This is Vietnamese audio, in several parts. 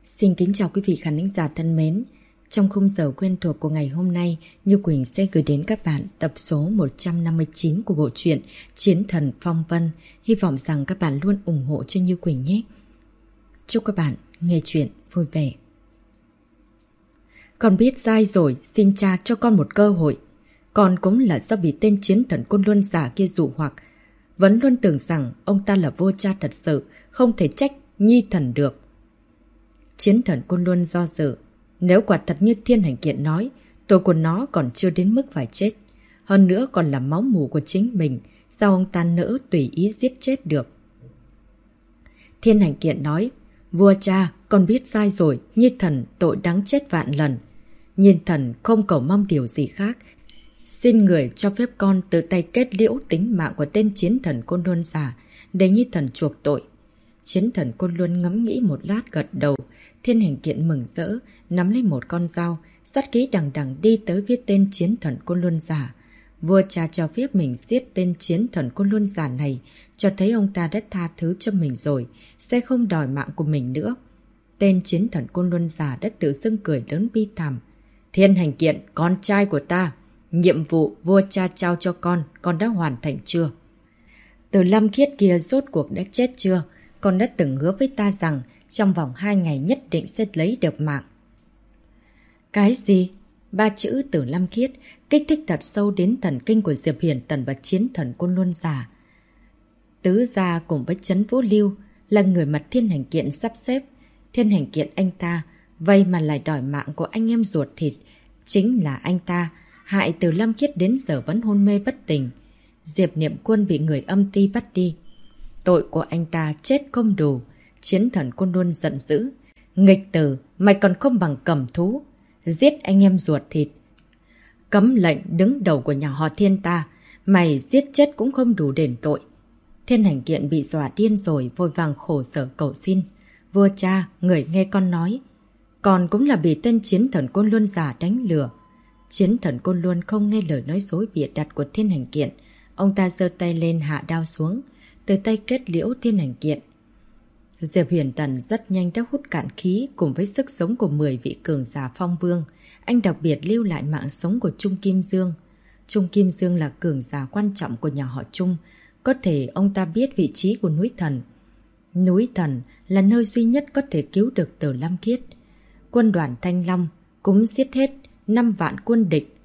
Xin kính chào quý vị khán thính giả thân mến. Trong khung giờ quen thuộc của ngày hôm nay, Như Quỳnh sẽ gửi đến các bạn tập số 159 của bộ truyện Chiến Thần Phong Vân. Hy vọng rằng các bạn luôn ủng hộ cho Như Quỳnh nhé. Chúc các bạn nghe chuyện vui vẻ. Con biết sai rồi, xin cha cho con một cơ hội. Con cũng là do bị tên Chiến Thần Côn Luân giả kia dụ hoặc. Vẫn luôn tưởng rằng ông ta là vua cha thật sự, không thể trách nhi thần được. Chiến Thần Côn Luân do dự. Nếu quả thật như Thiên Hành Kiện nói, tội của nó còn chưa đến mức phải chết. Hơn nữa còn là máu mủ của chính mình, sao ông ta nỡ tùy ý giết chết được. Thiên Hành Kiện nói, vua cha, con biết sai rồi, nhi thần tội đáng chết vạn lần. Nhiên thần không cầu mong điều gì khác. Xin người cho phép con tự tay kết liễu tính mạng của tên Chiến Thần Côn Luân giả, để nhi thần chuộc tội. Chiến Thần Côn Luân ngẫm nghĩ một lát gật đầu. Thiên Hành Kiện mừng rỡ, nắm lấy một con dao, sát khí đằng đằng đi tới với tên Chiến Thần Côn Luân giả. Vua cha cho phép mình giết tên Chiến Thần Côn Luân giả này, cho thấy ông ta đã tha thứ cho mình rồi, sẽ không đòi mạng của mình nữa. Tên Chiến Thần Côn Luân giả đã tự dưng cười lớn bi thảm. Thiên Hành Kiện, con trai của ta, nhiệm vụ vua cha trao cho con đã hoàn thành chưa? Từ Lâm Khiết kia rốt cuộc đã chết chưa? Con đã từng hứa với ta rằng trong vòng 2 ngày nhất định sẽ lấy được mạng. Cái gì? 3 chữ Từ Lâm Khiết kích thích thật sâu đến thần kinh của Diệp Hiển Tần và Chiến Thần Côn Luân giả. Tứ gia cùng với Trấn Vũ Lưu là người mà Thiên Hành Kiện sắp xếp. Thiên Hành Kiện anh ta, vậy mà lại đòi mạng của anh em ruột thịt. Chính là anh ta hại Từ Lâm Khiết đến giờ vẫn hôn mê bất tỉnh. Diệp Niệm Quân bị người âm ti bắt đi. Tội của anh ta chết không đủ. Chiến Thần Côn Luân giận dữ. Nghịch tử, mày còn không bằng cầm thú. Giết anh em ruột thịt. Cấm lệnh đứng đầu của nhà họ Thiên ta. Mày giết chết cũng không đủ đền tội. Thiên Hành Kiện bị dọa điên rồi, vội vàng khổ sở cầu xin. Vua cha, người nghe con nói. Con cũng là bị tên Chiến Thần Côn Luân giả đánh lừa. Chiến Thần Côn Luân không nghe lời nói dối bịa đặt của Thiên Hành Kiện. Ông ta giơ tay lên hạ đao xuống, từ tay kết liễu Thiên Hành Kiện. Diệp Huyền Tần rất nhanh đã hút cạn khí cùng với sức sống của 10 vị cường giả phong vương. Anh đặc biệt lưu lại mạng sống của Trung Kim Dương. Trung Kim Dương là cường giả quan trọng của nhà họ Trung. Có thể ông ta biết vị trí của núi Thần. Núi Thần là nơi duy nhất có thể cứu được Từ Lâm Khiết. Quân đoàn Thanh Long cũng giết hết 5 vạn quân địch,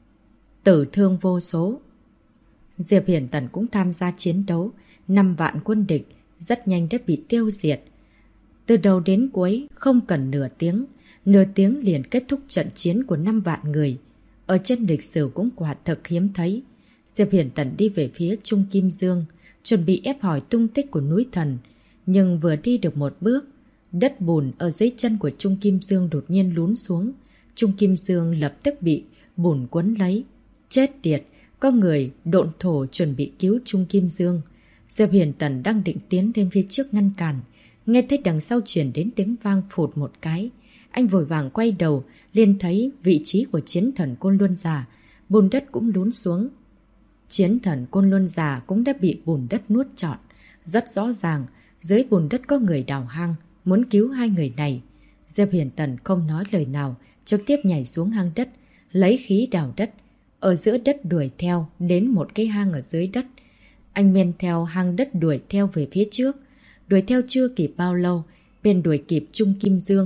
tử thương vô số. Diệp Hiển Tần cũng tham gia chiến đấu. 5 vạn quân địch rất nhanh đã bị tiêu diệt. Từ đầu đến cuối không cần nửa tiếng liền kết thúc trận chiến của 5 vạn người. Ở trên lịch sử cũng quả thực hiếm thấy. Diệp Hiển Tần đi về phía Trung Kim Dương, chuẩn bị ép hỏi tung tích của núi Thần. Nhưng vừa đi được một bước, đất bùn ở dưới chân của Trung Kim Dương đột nhiên lún xuống. Trung Kim Dương lập tức bị bùn quấn lấy. Chết tiệt, có người độn thổ chuẩn bị cứu Trung Kim Dương. Diệp Hiển Tần đang định tiến lên phía trước ngăn cản. Nghe thấy đằng sau truyền đến tiếng vang phụt một cái. Anh vội vàng quay đầu, liền thấy vị trí của Chiến Thần Côn Luân giả. Bùn đất cũng lún xuống. Chiến Thần Côn Luân giả cũng đã bị bùn đất nuốt trọn. Rất rõ ràng, dưới bùn đất có người đào hang, muốn cứu hai người này. Diệp Hiển Tần không nói lời nào, trực tiếp nhảy xuống hang đất, lấy khí đào đất. Ở giữa đất đuổi theo đến một cái hang ở dưới đất. Anh men theo hang đất đuổi theo về phía trước. Đuổi theo chưa kịp bao lâu, bên đuổi kịp Trung Kim Dương.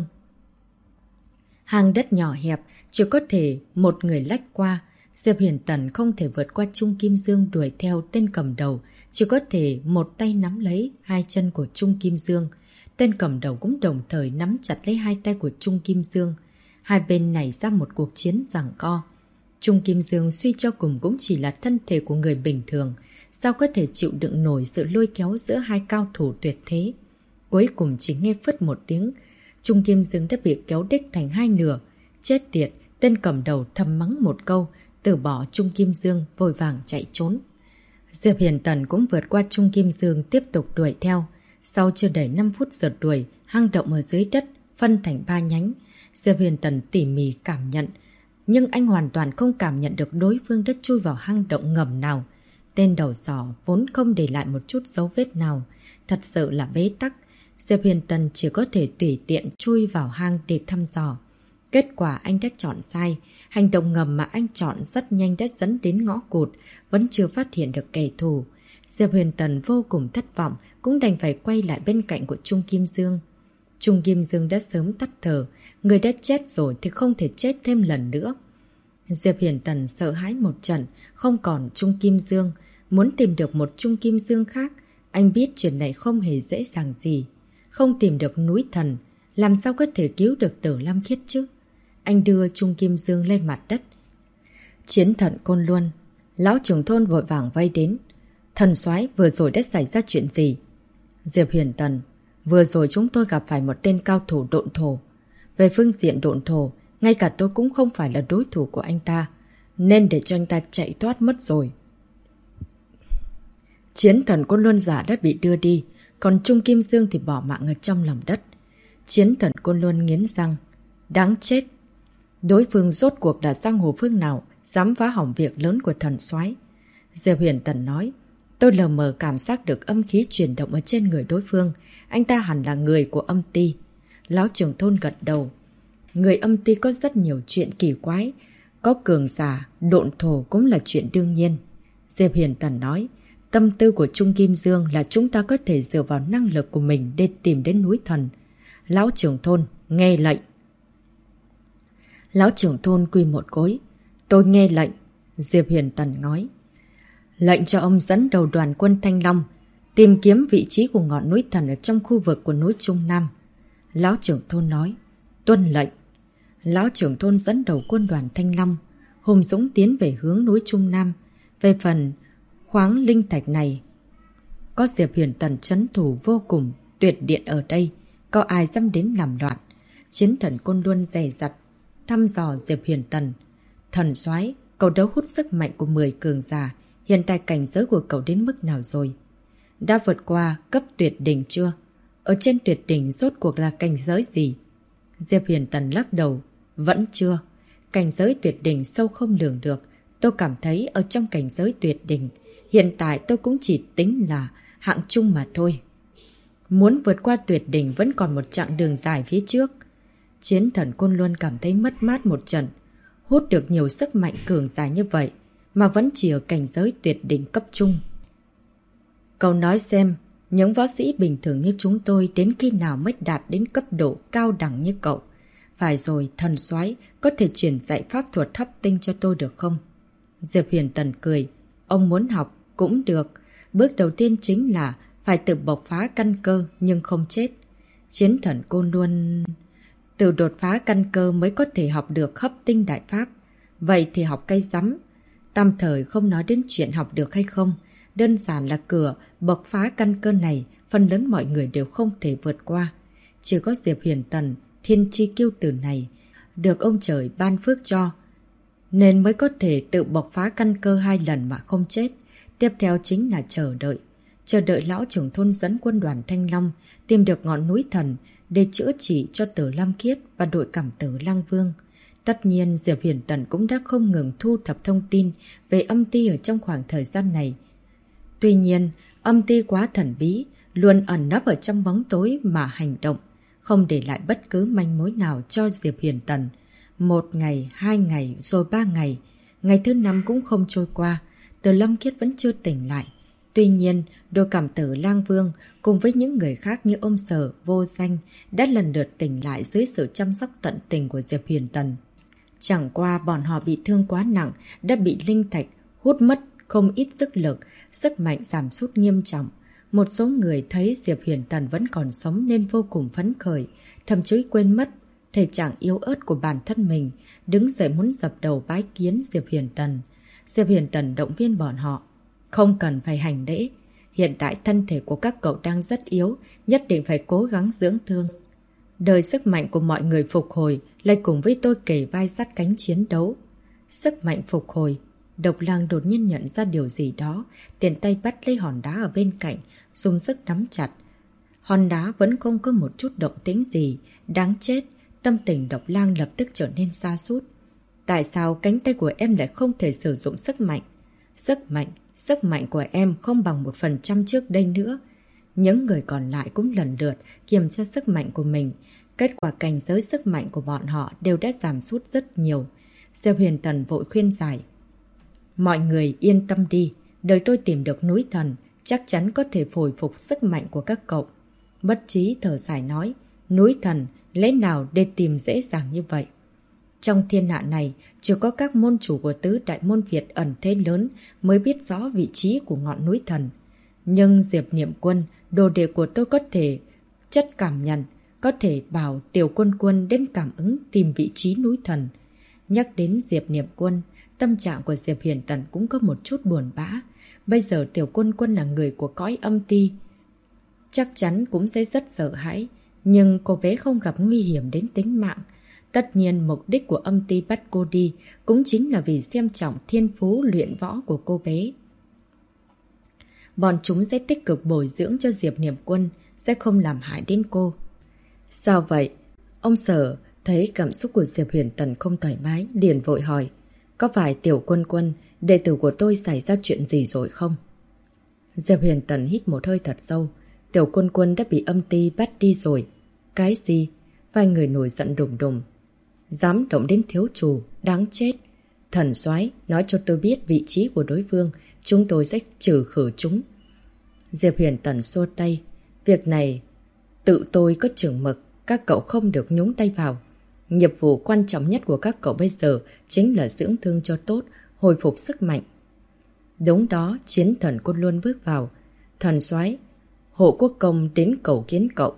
Hang đất nhỏ hẹp, chỉ có thể một người lách qua. Diệp Hiển Tần không thể vượt qua Trung Kim Dương đuổi theo tên cầm đầu, chỉ có thể một tay nắm lấy hai chân của Trung Kim Dương. Tên cầm đầu cũng đồng thời nắm chặt lấy hai tay của Trung Kim Dương. Hai bên nảy ra một cuộc chiến giằng co. Trung Kim Dương suy cho cùng cũng chỉ là thân thể của người bình thường, sao có thể chịu đựng nổi sự lôi kéo giữa hai cao thủ tuyệt thế. Cuối cùng chỉ nghe phất một tiếng, Trung Kim Dương đã bị kéo đích thành hai nửa. Chết tiệt, tên cầm đầu thầm mắng một câu, từ bỏ Trung Kim Dương vội vàng chạy trốn. Diệp Hiển Tần cũng vượt qua Trung Kim Dương tiếp tục đuổi theo. Sau chưa đầy 5 phút rượt đuổi, hang động ở dưới đất phân thành 3 nhánh. Diệp Hiển Tần tỉ mỉ cảm nhận, nhưng anh hoàn toàn không cảm nhận được đối phương đã chui vào hang động ngầm nào. Tên đầu sỏ vốn không để lại một chút dấu vết nào, thật sự là bế tắc. Diệp Huyền Tần chỉ có thể tùy tiện chui vào hang để thăm dò. Kết quả anh đã chọn sai. Hành động ngầm mà anh chọn rất nhanh đã dẫn đến ngõ cụt, vẫn chưa phát hiện được kẻ thù. Diệp Huyền Tần vô cùng thất vọng, cũng đành phải quay lại bên cạnh của Trung Kim Dương. Trung Kim Dương đã sớm tắt thở, người đã chết rồi thì không thể chết thêm lần nữa. Diệp Huyền Tần sợ hãi một trận, không còn Trung Kim Dương, muốn tìm được một Trung Kim Dương khác. Anh biết chuyện này không hề dễ dàng gì. Không tìm được núi thần, làm sao có thể cứu được Tử Lam Khiết chứ? Anh đưa Trung Kim Dương lên mặt đất. Chiến thần Côn Luân, lão trưởng thôn vội vàng vây đến. Thần soái, vừa rồi đã xảy ra chuyện gì? Diệp Huyền Tần, vừa rồi chúng tôi gặp phải một tên cao thủ độn thổ. Về phương diện độn thổ, ngay cả tôi cũng không phải là đối thủ của anh ta, nên để cho anh ta chạy thoát mất rồi. Chiến thần Côn Luân giả đã bị đưa đi, còn Trung Kim Dương thì bỏ mạng ở trong lòng đất. Chiến thần Côn Luân nghiến răng. Đáng chết! Đối phương rốt cuộc là giang hồ phương nào dám phá hỏng việc lớn của thần soái? Diệp Huyền Tần nói. Tôi lờ mờ cảm giác được âm khí chuyển động ở trên người đối phương. Anh ta hẳn là người của âm ty. Lão trưởng thôn gật đầu. Người âm ty có rất nhiều chuyện kỳ quái. Có cường giả, độn thổ cũng là chuyện đương nhiên. Diệp Huyền Tần nói. Tâm tư của Trung Kim Dương là chúng ta có thể dựa vào năng lực của mình để tìm đến núi thần. Lão trưởng thôn, nghe lệnh. Lão trưởng thôn quỳ một gối. Tôi nghe lệnh. Diệp Huyền Tần nói. Lệnh cho ông dẫn đầu đoàn quân Thanh Long tìm kiếm vị trí của ngọn núi thần ở trong khu vực của núi Trung Nam. Lão trưởng thôn nói. Tuân lệnh. Lão trưởng thôn dẫn đầu quân đoàn Thanh Long hùng dũng tiến về hướng núi Trung Nam. Về phần khoáng linh thạch này, có Diệp Huyền Tần trấn thủ vô cùng tuyệt điện ở đây, có ai dám đến làm loạn. Chiến thần Côn Luân dè dặt thăm dò Diệp Huyền Tần. Thần soái, cậu đấu hút sức mạnh của 10 cường giả, hiện tại cảnh giới của cậu đến mức nào rồi? Đã vượt qua cấp tuyệt đỉnh chưa? Ở trên tuyệt đỉnh rốt cuộc là cảnh giới gì? Diệp Huyền Tần lắc đầu. Vẫn chưa. Cảnh giới tuyệt đỉnh sâu không lường được. Tôi cảm thấy ở trong cảnh giới tuyệt đỉnh, hiện tại tôi cũng chỉ tính là hạng trung mà thôi. Muốn vượt qua tuyệt đỉnh vẫn còn một chặng đường dài phía trước. Chiến thần Côn Luân cảm thấy mất mát một trận. Hút được nhiều sức mạnh cường dài như vậy mà vẫn chỉ ở cảnh giới tuyệt đỉnh cấp trung. Cậu nói xem, những võ sĩ bình thường như chúng tôi đến khi nào mới đạt đến cấp độ cao đẳng như cậu? Phải rồi, thần soái có thể truyền dạy pháp thuật hấp tinh cho tôi được không? Diệp Huyền Tần cười. Ông muốn học cũng được. Bước đầu tiên chính là phải tự bộc phá căn cơ nhưng không chết. Chiến thần Côn Luân... Tự đột phá căn cơ mới có thể học được hấp tinh đại pháp. Vậy thì học cái rắm. Tạm thời không nói đến chuyện học được hay không. Đơn giản là cửa bộc phá căn cơ này, phần lớn mọi người đều không thể vượt qua. Chỉ có Diệp Huyền Tần, thiên chi kiêu tử này, được ông trời ban phước cho, nên mới có thể tự bộc phá căn cơ 2 lần mà không chết. Tiếp theo chính là chờ đợi. Chờ đợi lão trưởng thôn dẫn quân đoàn Thanh Long tìm được ngọn núi thần để chữa trị cho Tử Lam Khiết và đội cảm tử Lang Vương. Tất nhiên Diệp Huyền Tần cũng đã không ngừng thu thập thông tin về âm ty ở trong khoảng thời gian này. Tuy nhiên, âm ty quá thần bí, luôn ẩn nấp ở trong bóng tối mà hành động, không để lại bất cứ manh mối nào cho Diệp Huyền Tần. 1 ngày, 2 ngày, rồi 3 ngày. Ngày thứ 5 cũng không trôi qua, Tử Lam Khiết vẫn chưa tỉnh lại. Tuy nhiên, đội cảm tử Lang Vương cùng với những người khác như ông Sở, Vô Danh đã lần lượt tỉnh lại dưới sự chăm sóc tận tình của Diệp Huyền Tần. Chẳng qua bọn họ bị thương quá nặng, đã bị linh thạch hút mất không ít sức lực, sức mạnh giảm sút nghiêm trọng. Một số người thấy Diệp Huyền Tần vẫn còn sống nên vô cùng phấn khởi, thậm chí quên mất thể trạng yếu ớt của bản thân mình, đứng dậy muốn dập đầu bái kiến Diệp Huyền Tần. Diệp Huyền Tần động viên bọn họ. Không cần phải hành lễ. Hiện tại thân thể của các cậu đang rất yếu, nhất định phải cố gắng dưỡng thương. Đợi sức mạnh của mọi người phục hồi, lại cùng với tôi kề vai sát cánh chiến đấu. Sức mạnh phục hồi. Độc Lang đột nhiên nhận ra điều gì đó, tiện tay bắt lấy hòn đá ở bên cạnh, dùng sức nắm chặt. Hòn đá vẫn không có một chút động tĩnh gì. Đáng chết, tâm tình Độc Lang lập tức trở nên sa sút. Tại sao cánh tay của em lại không thể sử dụng sức mạnh? Sức mạnh của em không bằng 1% trước đây nữa. Những người còn lại cũng lần lượt kiểm tra sức mạnh của mình. Kết quả cảnh giới sức mạnh của bọn họ đều đã giảm sút rất nhiều. Diệp Huyền Tần vội khuyên giải. Mọi người yên tâm đi, đợi tôi tìm được núi thần, chắc chắn có thể hồi phục sức mạnh của các cậu. Bất trí thở dài nói, núi thần, lẽ nào để tìm dễ dàng như vậy? Trong thiên hạ này, chỉ có các môn chủ của tứ đại môn Việt ẩn thế lớn mới biết rõ vị trí của ngọn núi thần. Nhưng Diệp Niệm Quân, đồ đệ của tôi có thể chất cảm nhận, có thể bảo Tiểu Quân Quân đến cảm ứng tìm vị trí núi thần. Nhắc đến Diệp Niệm Quân, tâm trạng của Diệp Huyền Tần cũng có một chút buồn bã. Bây giờ Tiểu Quân Quân là người của cõi âm ti, chắc chắn cũng sẽ rất sợ hãi. Nhưng cô bé không gặp nguy hiểm đến tính mạng. Tất nhiên mục đích của âm ti bắt cô đi cũng chính là vì xem trọng thiên phú luyện võ của cô bé. Bọn chúng sẽ tích cực bồi dưỡng cho Diệp Niệm Quân, sẽ không làm hại đến cô. Sao vậy? Ông Sở thấy cảm xúc của Diệp Huyền Tần không thoải mái, liền vội hỏi. Có phải Tiểu Quân Quân, đệ tử của tôi xảy ra chuyện gì rồi không? Diệp Huyền Tần hít một hơi thật sâu. Tiểu Quân Quân đã bị âm ti bắt đi rồi. Cái gì? Vài người nổi giận đùng đùng. Dám động đến thiếu chủ, đáng chết. Thần soái nói cho tôi biết vị trí của đối phương, chúng tôi sẽ trừ khử chúng. Diệp Huyền Tần xua tay. Việc này tự tôi có chừng mực, các cậu không được nhúng tay vào. Nhiệm vụ quan trọng nhất của các cậu bây giờ chính là dưỡng thương cho tốt, hồi phục sức mạnh. Đúng đó, chiến thần Côn Luân bước vào. Thần soái, Hộ Quốc Công đến cầu kiến cậu.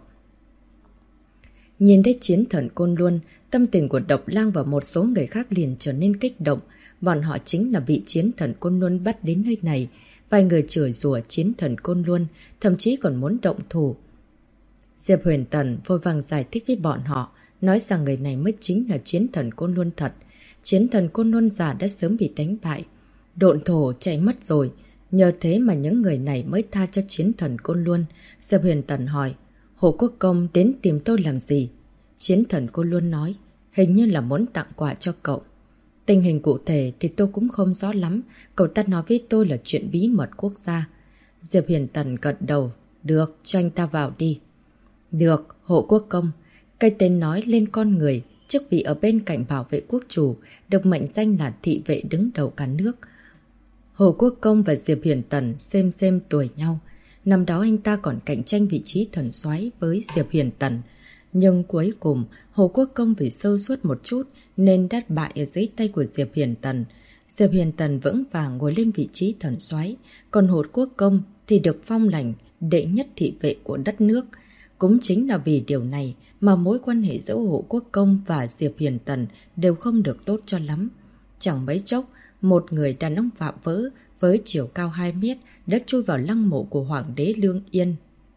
Nhìn thấy chiến thần Côn Luân, tâm tình của Độc Lang và một số người khác liền trở nên kích động. Bọn họ chính là bị chiến thần Côn Luân bắt đến nơi này. Vài người chửi rủa chiến thần Côn Luân, thậm chí còn muốn động thủ. Diệp Huyền Tần vội vàng giải thích với bọn họ, nói rằng người này mới chính là chiến thần Côn Luân thật. Chiến thần Côn Luân già đã sớm bị đánh bại. Độn thổ chạy mất rồi, nhờ thế mà những người này mới tha cho chiến thần Côn Luân. Diệp Huyền Tần hỏi, Hộ Quốc Công đến tìm tôi làm gì? Chiến thần Côn Luân nói, hình như là muốn tặng quà cho cậu. Tình hình cụ thể thì tôi cũng không rõ lắm, cậu ta nói với tôi là chuyện bí mật quốc gia. Diệp Huyền Tần gật đầu, được, cho anh ta vào đi. Được, Hộ Quốc Công. Cái tên nói lên con người, chức vị ở bên cạnh bảo vệ quốc chủ, được mệnh danh là thị vệ đứng đầu cả nước. Hộ Quốc Công và Diệp Huyền Tần xem tuổi nhau. Năm đó anh ta còn cạnh tranh vị trí thần soái với Diệp Huyền Tần. Nhưng cuối cùng, Hộ Quốc Công vì sơ suất một chút nên đã bại ở dưới tay của Diệp Huyền Tần. Diệp Huyền Tần vững vàng ngồi lên vị trí thần soái, còn Hộ Quốc Công thì được phong lãnh đệ nhất thị vệ của đất nước. Cũng chính là vì điều này mà mối quan hệ giữa Hộ Quốc Công và Diệp Huyền Tần đều không được tốt cho lắm. Chẳng mấy chốc, một người đàn ông vạm vỡ với chiều cao 2 mét đã chui vào lăng mộ của Hoàng đế Lương Yên.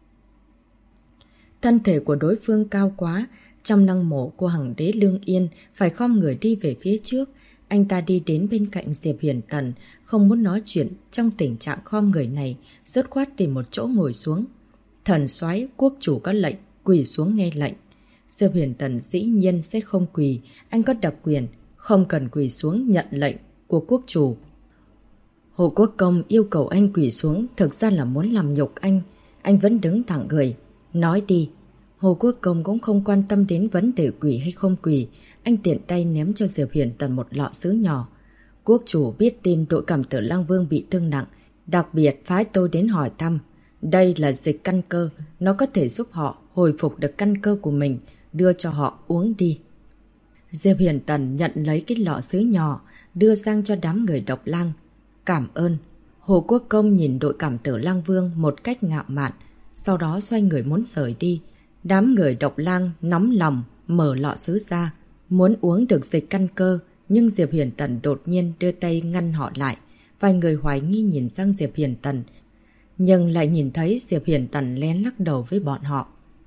Thân thể của đối phương cao quá, trong lăng mộ của Hoàng đế Lương Yên phải khom người đi về phía trước. Anh ta đi đến bên cạnh Diệp Huyền Tần, không muốn nói chuyện trong tình trạng khom người này, dứt khoát tìm một chỗ ngồi xuống. Thần soái, quốc chủ có lệnh, quỳ xuống nghe lệnh. Diệp Huyền Tần dĩ nhiên sẽ không quỳ, anh có đặc quyền, không cần quỳ xuống nhận lệnh của quốc chủ. Hộ Quốc Công yêu cầu anh quỳ xuống thực ra là muốn làm nhục anh vẫn đứng thẳng người. Nói đi. Hộ Quốc Công cũng không quan tâm đến vấn đề quỳ hay không quỳ, anh tiện tay ném cho Diệp Huyền Tần một lọ sứ nhỏ. Quốc chủ biết tin đội Cảm Tử Lang Vương bị thương nặng, đặc biệt phái tôi đến hỏi thăm. Đây là dịch căn cơ, nó có thể giúp họ hồi phục được căn cơ của mình, đưa cho họ uống đi. Diệp Huyền Tần nhận lấy cái lọ sứ nhỏ, đưa sang cho đám người Độc Lang. Cảm ơn. Hộ Quốc Công nhìn đội Cảm Tử Lang Vương một cách ngạo mạn, sau đó xoay người muốn rời đi. Đám người Độc Lang nóng lòng, mở lọ sứ ra, muốn uống được dịch căn cơ, nhưng Diệp Huyền Tần đột nhiên đưa tay ngăn họ lại. Vài người hoài nghi nhìn sang Diệp Huyền Tần, nhưng lại nhìn thấy Diệp Huyền Tần lén lắc đầu với bọn họ.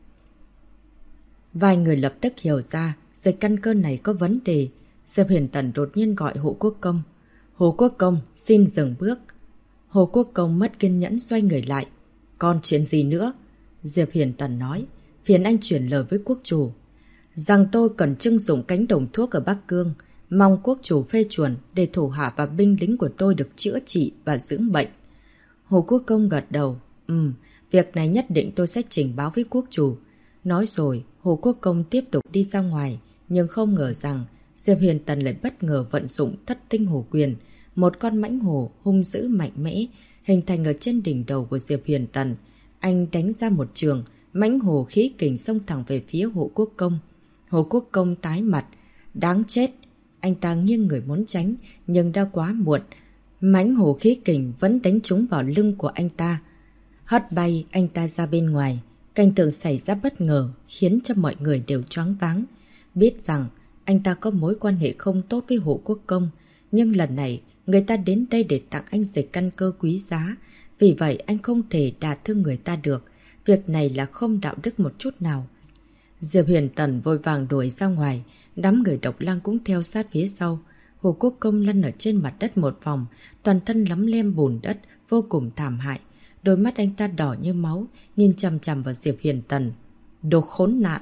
Vài người lập tức hiểu ra dịch căn cơ này có vấn đề. Diệp Huyền Tần đột nhiên gọi Hộ Quốc Công. Hộ Quốc Công, xin dừng bước. Hộ Quốc Công mất kiên nhẫn xoay người lại. Còn chuyện gì nữa? Diệp Huyền Tần nói, phiền anh chuyển lời với quốc chủ rằng tôi cần trưng dụng cánh đồng thuốc ở Bắc Cương, mong quốc chủ phê chuẩn để thủ hạ và binh lính của tôi được chữa trị và dưỡng bệnh. Hộ Quốc Công gật đầu. Việc này nhất định tôi sẽ trình báo với quốc chủ. Nói rồi, Hồ Quốc Công tiếp tục đi ra ngoài, nhưng không ngờ rằng Diệp Huyền Tần lại bất ngờ vận dụng Thất Tinh Hổ Quyền. Một con mãnh hổ hung dữ mạnh mẽ, hình thành ở trên đỉnh đầu của Diệp Huyền Tần. Anh đánh ra một trường, mãnh hổ khí kình xông thẳng về phía Hồ Quốc Công. Hồ Quốc Công tái mặt. Đáng chết! Anh ta nghiêng người muốn tránh, nhưng đã quá muộn. Mãnh hổ khí kình vẫn đánh trúng vào lưng của anh ta. Hất bay anh ta ra bên ngoài. Cảnh tượng xảy ra bất ngờ, khiến cho mọi người đều choáng váng. Biết rằng anh ta có mối quan hệ không tốt với Hồ Quốc Công, nhưng lần này người ta đến đây để tặng anh dịch căn cơ quý giá. Vì vậy anh không thể đả thương người ta được. Việc này là không đạo đức một chút nào. Diệp Huyền Tần vội vàng đuổi ra ngoài. Đám người Độc Lang cũng theo sát phía sau. Hồ Quốc Công lăn ở trên mặt đất một vòng, toàn thân lấm lem bùn đất, vô cùng thảm hại. Đôi mắt anh ta đỏ như máu, nhìn chằm chằm vào Diệp Huyền Tần. Đồ khốn nạn!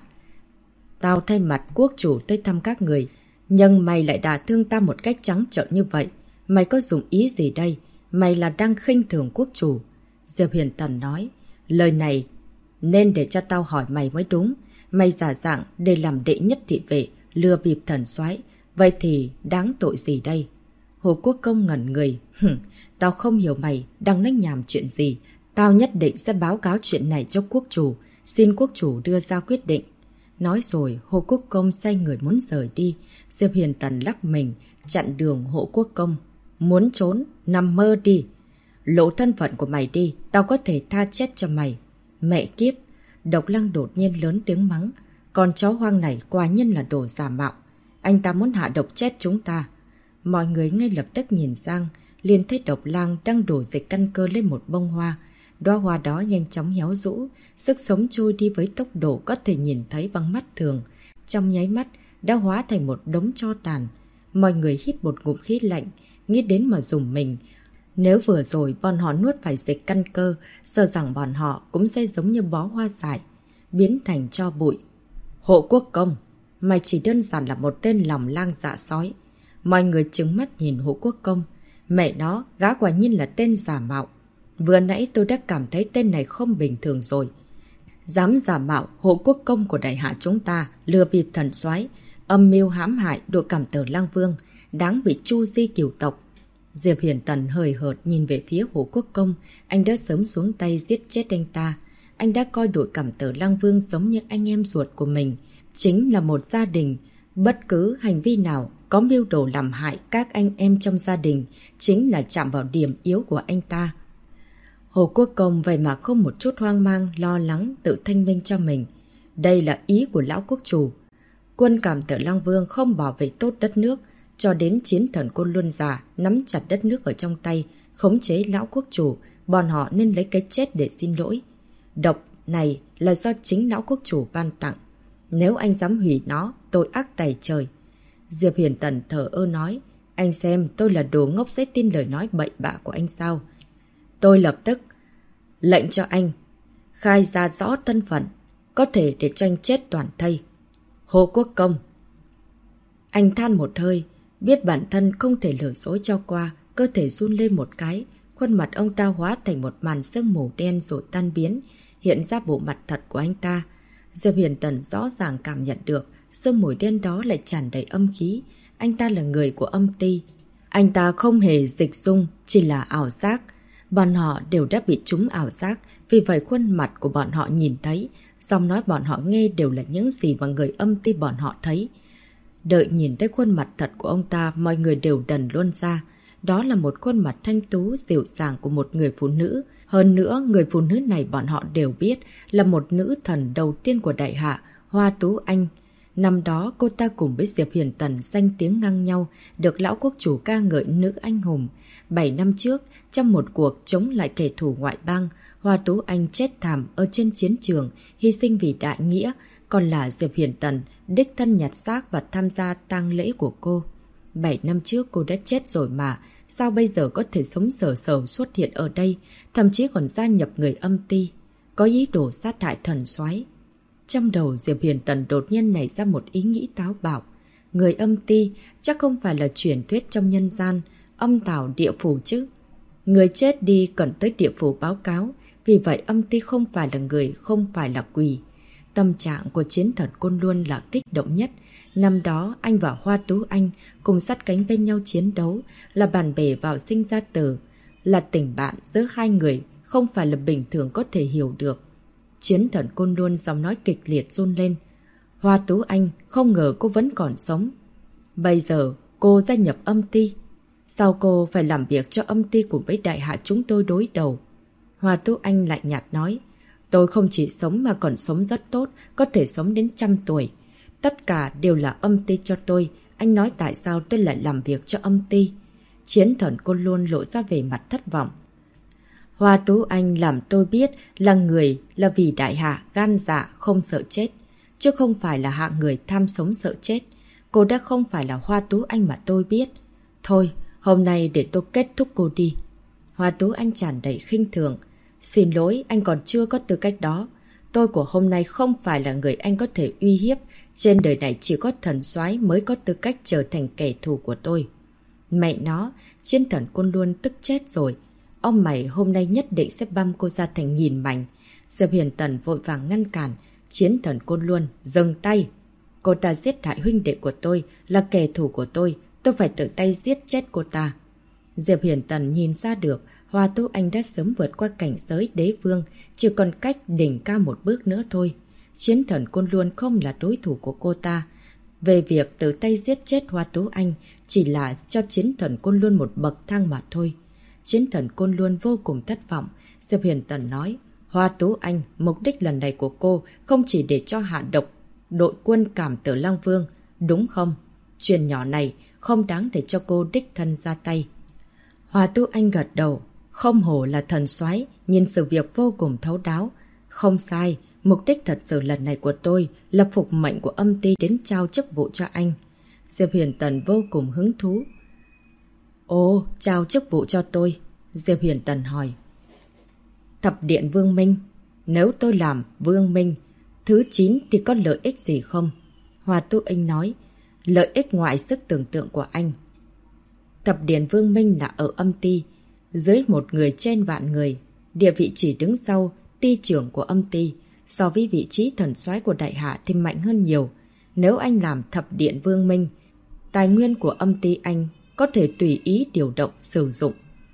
Tao thay mặt quốc chủ tới thăm các người, nhưng mày lại đả thương ta một cách trắng trợn như vậy. Mày có dùng ý gì đây? Mày là đang khinh thường quốc chủ. Diệp Huyền Tần nói, lời này nên để cho tao hỏi mày mới đúng. Mày giả dạng để làm đệ nhất thị vệ, lừa bịp thần soái, vậy thì đáng tội gì đây? Hồ Quốc Công ngẩn người. Tao không hiểu mày đang nói nhảm chuyện gì. Tao nhất định sẽ báo cáo chuyện này cho quốc chủ, xin quốc chủ đưa ra quyết định. Nói rồi, Hồ Quốc Công xoay người muốn rời đi. Diệp Huyền Tần lắc mình, chặn đường Hồ Quốc Công. Muốn trốn, nằm mơ đi. Lộ thân phận của mày đi, tao có thể tha chết cho mày. Mẹ kiếp! Độc Lang đột nhiên lớn tiếng mắng. Con chó hoang này quả nhiên là đồ giả mạo. Anh ta muốn hạ độc chết chúng ta. Mọi người ngay lập tức nhìn sang, liền thấy Độc Lang đang đổ dịch căn cơ lên một bông hoa. Đóa hoa đó nhanh chóng héo rũ, sức sống trôi đi với tốc độ có thể nhìn thấy bằng mắt thường. Trong nháy mắt, đã hóa thành một đống tro tàn. Mọi người hít một ngụm khí lạnh, nghĩ đến mà rùng mình. Nếu vừa rồi bọn họ nuốt phải dịch căn cơ, sợ rằng bọn họ cũng sẽ giống như bó hoa dại, biến thành tro bụi. Hộ Quốc Công, mày chỉ đơn giản là một tên lòng lang dạ sói. Mọi người trừng mắt nhìn Hộ Quốc Công. Mẹ nó, gã quả nhiên là tên giả mạo. Vừa nãy tôi đã cảm thấy tên này không bình thường rồi. Dám giả mạo Hộ Quốc Công của đại hạ chúng ta, lừa bịp thần soái, âm mưu hãm hại đội cảm tử lang vương, đáng bị chu di cửu tộc. Diệp Huyền Tần hời hợt nhìn về phía Hồ Quốc Công. Anh đã sớm xuống tay giết chết anh ta. Anh đã coi đội cảm tử lang vương giống như anh em ruột của mình, chính là một gia đình. Bất cứ hành vi nào có mưu đồ làm hại các anh em trong gia đình chính là chạm vào điểm yếu của anh ta. Hồ Quốc Công vậy mà không một chút hoang mang, lo lắng, tự thanh minh cho mình. Đây là ý của lão quốc chủ. Quân cảm tử lang vương không bảo vệ tốt đất nước, cho đến chiến thần Côn Luân già nắm chặt đất nước ở trong tay, khống chế lão quốc chủ, bọn họ nên lấy cái chết để xin lỗi. Độc này là do chính lão quốc chủ ban tặng. Nếu anh dám hủy nó, tội ác tày trời. Diệp Huyền Tần thở ơ nói, anh xem tôi là đồ ngốc sẽ tin lời nói bậy bạ của anh sao? Tôi lập tức lệnh cho anh khai ra rõ thân phận, có thể để cho anh chết toàn thây. Hồ Quốc Công. Anh than một hơi, biết bản thân không thể lừa dối cho qua, cơ thể run lên một cái, khuôn mặt ông ta hóa thành một màn sương mù đen rồi tan biến, hiện ra bộ mặt thật của anh ta. Diệp Huyền Tần rõ ràng cảm nhận được sương mù đen đó lại tràn đầy âm khí. Anh ta là người của âm ti. Anh ta không hề dịch dung, chỉ là ảo giác. Bọn họ đều đã bị trúng ảo giác, vì vậy khuôn mặt của bọn họ nhìn thấy, giọng nói bọn họ nghe đều là những gì mà người âm ti bọn họ thấy. Đợi nhìn thấy khuôn mặt thật của ông ta, mọi người đều đần luôn ra. Đó là một khuôn mặt thanh tú, dịu dàng của một người phụ nữ. Hơn nữa, người phụ nữ này bọn họ đều biết là một nữ thần đầu tiên của đại hạ, Hoa Tú Anh. Năm đó, cô ta cùng với Diệp Huyền Tần danh tiếng ngang nhau, được lão quốc chủ ca ngợi nữ anh hùng. 7 năm trước, trong một cuộc chống lại kẻ thù ngoại bang, Hoa Tú Anh chết thảm ở trên chiến trường, hy sinh vì đại nghĩa. Còn là Diệp Huyền Tần, đích thân nhặt xác và tham gia tang lễ của cô. 7 năm trước cô đã chết rồi mà, sao bây giờ có thể sống sờ sờ xuất hiện ở đây, thậm chí còn gia nhập người âm ti, có ý đồ sát hại thần soái. Trong đầu Diệp Huyền Tần đột nhiên nảy ra một ý nghĩ táo bạo. Người âm ti chắc không phải là truyền thuyết trong nhân gian, âm tào địa phủ chứ. Người chết đi cần tới địa phủ báo cáo, Vì vậy âm ti không phải là người, không phải là quỷ. Tâm trạng của chiến thần Côn Luân là kích động nhất. Năm đó anh và Hoa Tú Anh cùng sát cánh bên nhau chiến đấu, là bạn bè vào sinh ra tử, là tình bạn giữa hai người, không phải là bình thường có thể hiểu được. Chiến thần Côn Luân giọng nói kịch liệt run lên. Hoa Tú Anh, không ngờ cô vẫn còn sống. Bây giờ cô gia nhập âm ti. Sao cô phải làm việc cho âm ti cùng với đại hạ chúng tôi đối đầu? Hoa Tú Anh lạnh nhạt nói. Tôi không chỉ sống mà còn sống rất tốt, có thể sống đến 100 tuổi. Tất cả đều là âm ti cho tôi. Anh nói tại sao tôi lại làm việc cho âm ti? Chiến thần Côn Luân lộ ra vẻ mặt thất vọng. Hoa Tú Anh làm tôi biết là người là vì đại hạ gan dạ không sợ chết, chứ không phải là hạ người tham sống sợ chết. Cô đã không phải là Hoa Tú Anh mà tôi biết. Thôi, hôm nay để tôi kết thúc cô đi. Hoa Tú Anh tràn đầy khinh thường. Xin lỗi, anh còn chưa có tư cách đó. Tôi của hôm nay không phải là người anh có thể uy hiếp. Trên đời này chỉ có thần soái mới có tư cách trở thành kẻ thù của tôi. Mẹ nó, chiến thần Côn Luân tức chết rồi. Ông mày hôm nay nhất định sẽ băm cô ra thành nghìn mảnh. Diệp Hiền Tần vội vàng ngăn cản. Chiến thần Côn Luân, dừng tay. Cô ta giết hại huynh đệ của tôi, là kẻ thù của tôi phải tự tay giết chết cô ta. Diệp Hiền Tần nhìn ra được Hoa Tú Anh đã sớm vượt qua cảnh giới đế vương, chỉ còn cách đỉnh cao một bước nữa thôi. Chiến thần Côn Luân không là đối thủ của cô ta. Về việc tự tay giết chết Hoa Tú Anh chỉ là cho chiến thần Côn Luân một bậc thang mà thôi. Chiến thần Côn Luân vô cùng thất vọng. Diệp Hiền Tần nói, Hoa Tú Anh, mục đích lần này của cô không chỉ để cho hạ độc đội quân Cảm Tử Lang Vương, đúng không? Chuyện nhỏ này không đáng để cho cô đích thân ra tay. Hoa Tú Anh gật đầu, không hổ là thần soái, nhìn sự việc vô cùng thấu đáo. Không sai, mục đích thật sự lần này của tôi là phục mệnh của âm ty đến trao chức vụ cho anh. Diệp Hiền Tần vô cùng hứng thú. Ồ, trao chức vụ cho tôi. Diệp Hiền Tần hỏi. Thập điện Vương Minh, nếu tôi làm Vương Minh thứ 9 thì có lợi ích gì không? Hoa Tú Anh nói, lợi ích ngoài sức tưởng tượng của anh. Thập điện Vương Minh là ở âm ty, dưới một người trên vạn người, địa vị chỉ đứng sau ty trưởng của âm ty, so với vị trí thần soái của đại hạ thì mạnh hơn nhiều. Nếu anh làm thập điện Vương Minh, tài nguyên của âm ty anh có thể tùy ý điều động sử dụng.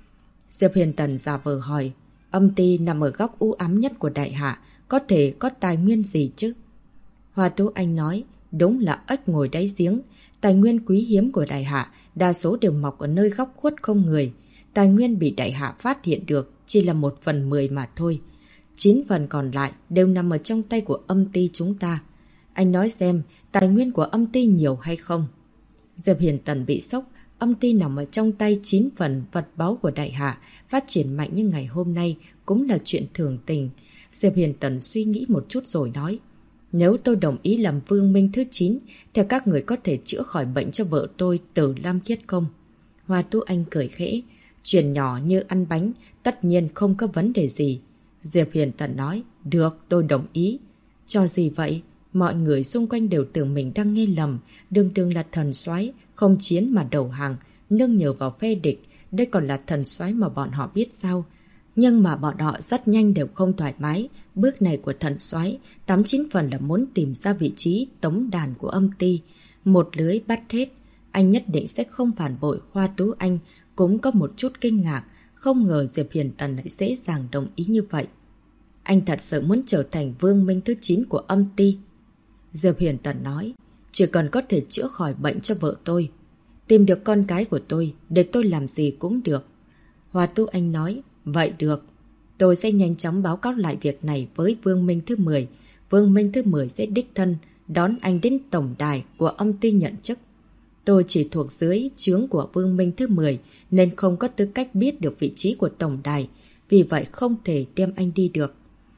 Diệp Hiền Tần giả vờ hỏi, âm ty nằm ở góc u ám nhất của đại hạ, có thể có tài nguyên gì chứ? Hoa Tú Anh nói, đúng là ếch ngồi đáy giếng. Tài nguyên quý hiếm của đại hạ đa số đều mọc ở nơi góc khuất không người. Tài nguyên bị đại hạ phát hiện được chỉ là 1/10 mà thôi. 9 phần còn lại đều nằm ở trong tay của âm ty chúng ta. Anh nói xem, tài nguyên của âm ty nhiều hay không? Diệp Hiền Tần bị sốc. Âm ty nằm ở trong tay 9 phần vật báu của đại hạ, phát triển mạnh như ngày hôm nay cũng là chuyện thường tình. Diệp Hiền Tần suy nghĩ một chút rồi nói, nếu tôi đồng ý làm Vương Minh thứ 9, theo các người có thể chữa khỏi bệnh cho vợ tôi Tử Lam Khiết không? Hoa Tú Anh cười khẽ, chuyện nhỏ như ăn bánh, tất nhiên không có vấn đề gì. Diệp Hiền Tần nói, được, tôi đồng ý. Cho gì vậy? Mọi người xung quanh đều tưởng mình đang nghe lầm, đương là thần soái không chiến mà đầu hàng, nương nhờ vào phe địch, đây còn là thần soái mà bọn họ biết sao? Nhưng mà bọn họ rất nhanh đều không thoải mái. Bước này của thần soái 89 phần là muốn tìm ra vị trí tống đàn của âm ty. Một lưới bắt hết. Anh nhất định sẽ không phản bội. Hoa Tú Anh cũng có một chút kinh ngạc. Không ngờ Diệp Hiền Tần lại dễ dàng đồng ý như vậy. Anh thật sự muốn trở thành Vương Minh thứ 9 của âm ty. Diệp Hiền Tần nói, chỉ cần có thể chữa khỏi bệnh cho vợ tôi, tìm được con cái của tôi, để tôi làm gì cũng được. Hoa Tú Anh nói, vậy được. Tôi sẽ nhanh chóng báo cáo lại việc này với Vương Minh thứ 10. Vương Minh thứ 10 sẽ đích thân đón anh đến tổng đài của âm ty nhận chức. Tôi chỉ thuộc dưới chướng của Vương Minh thứ 10 nên không có tư cách biết được vị trí của tổng đài. Vì vậy không thể đem anh đi được.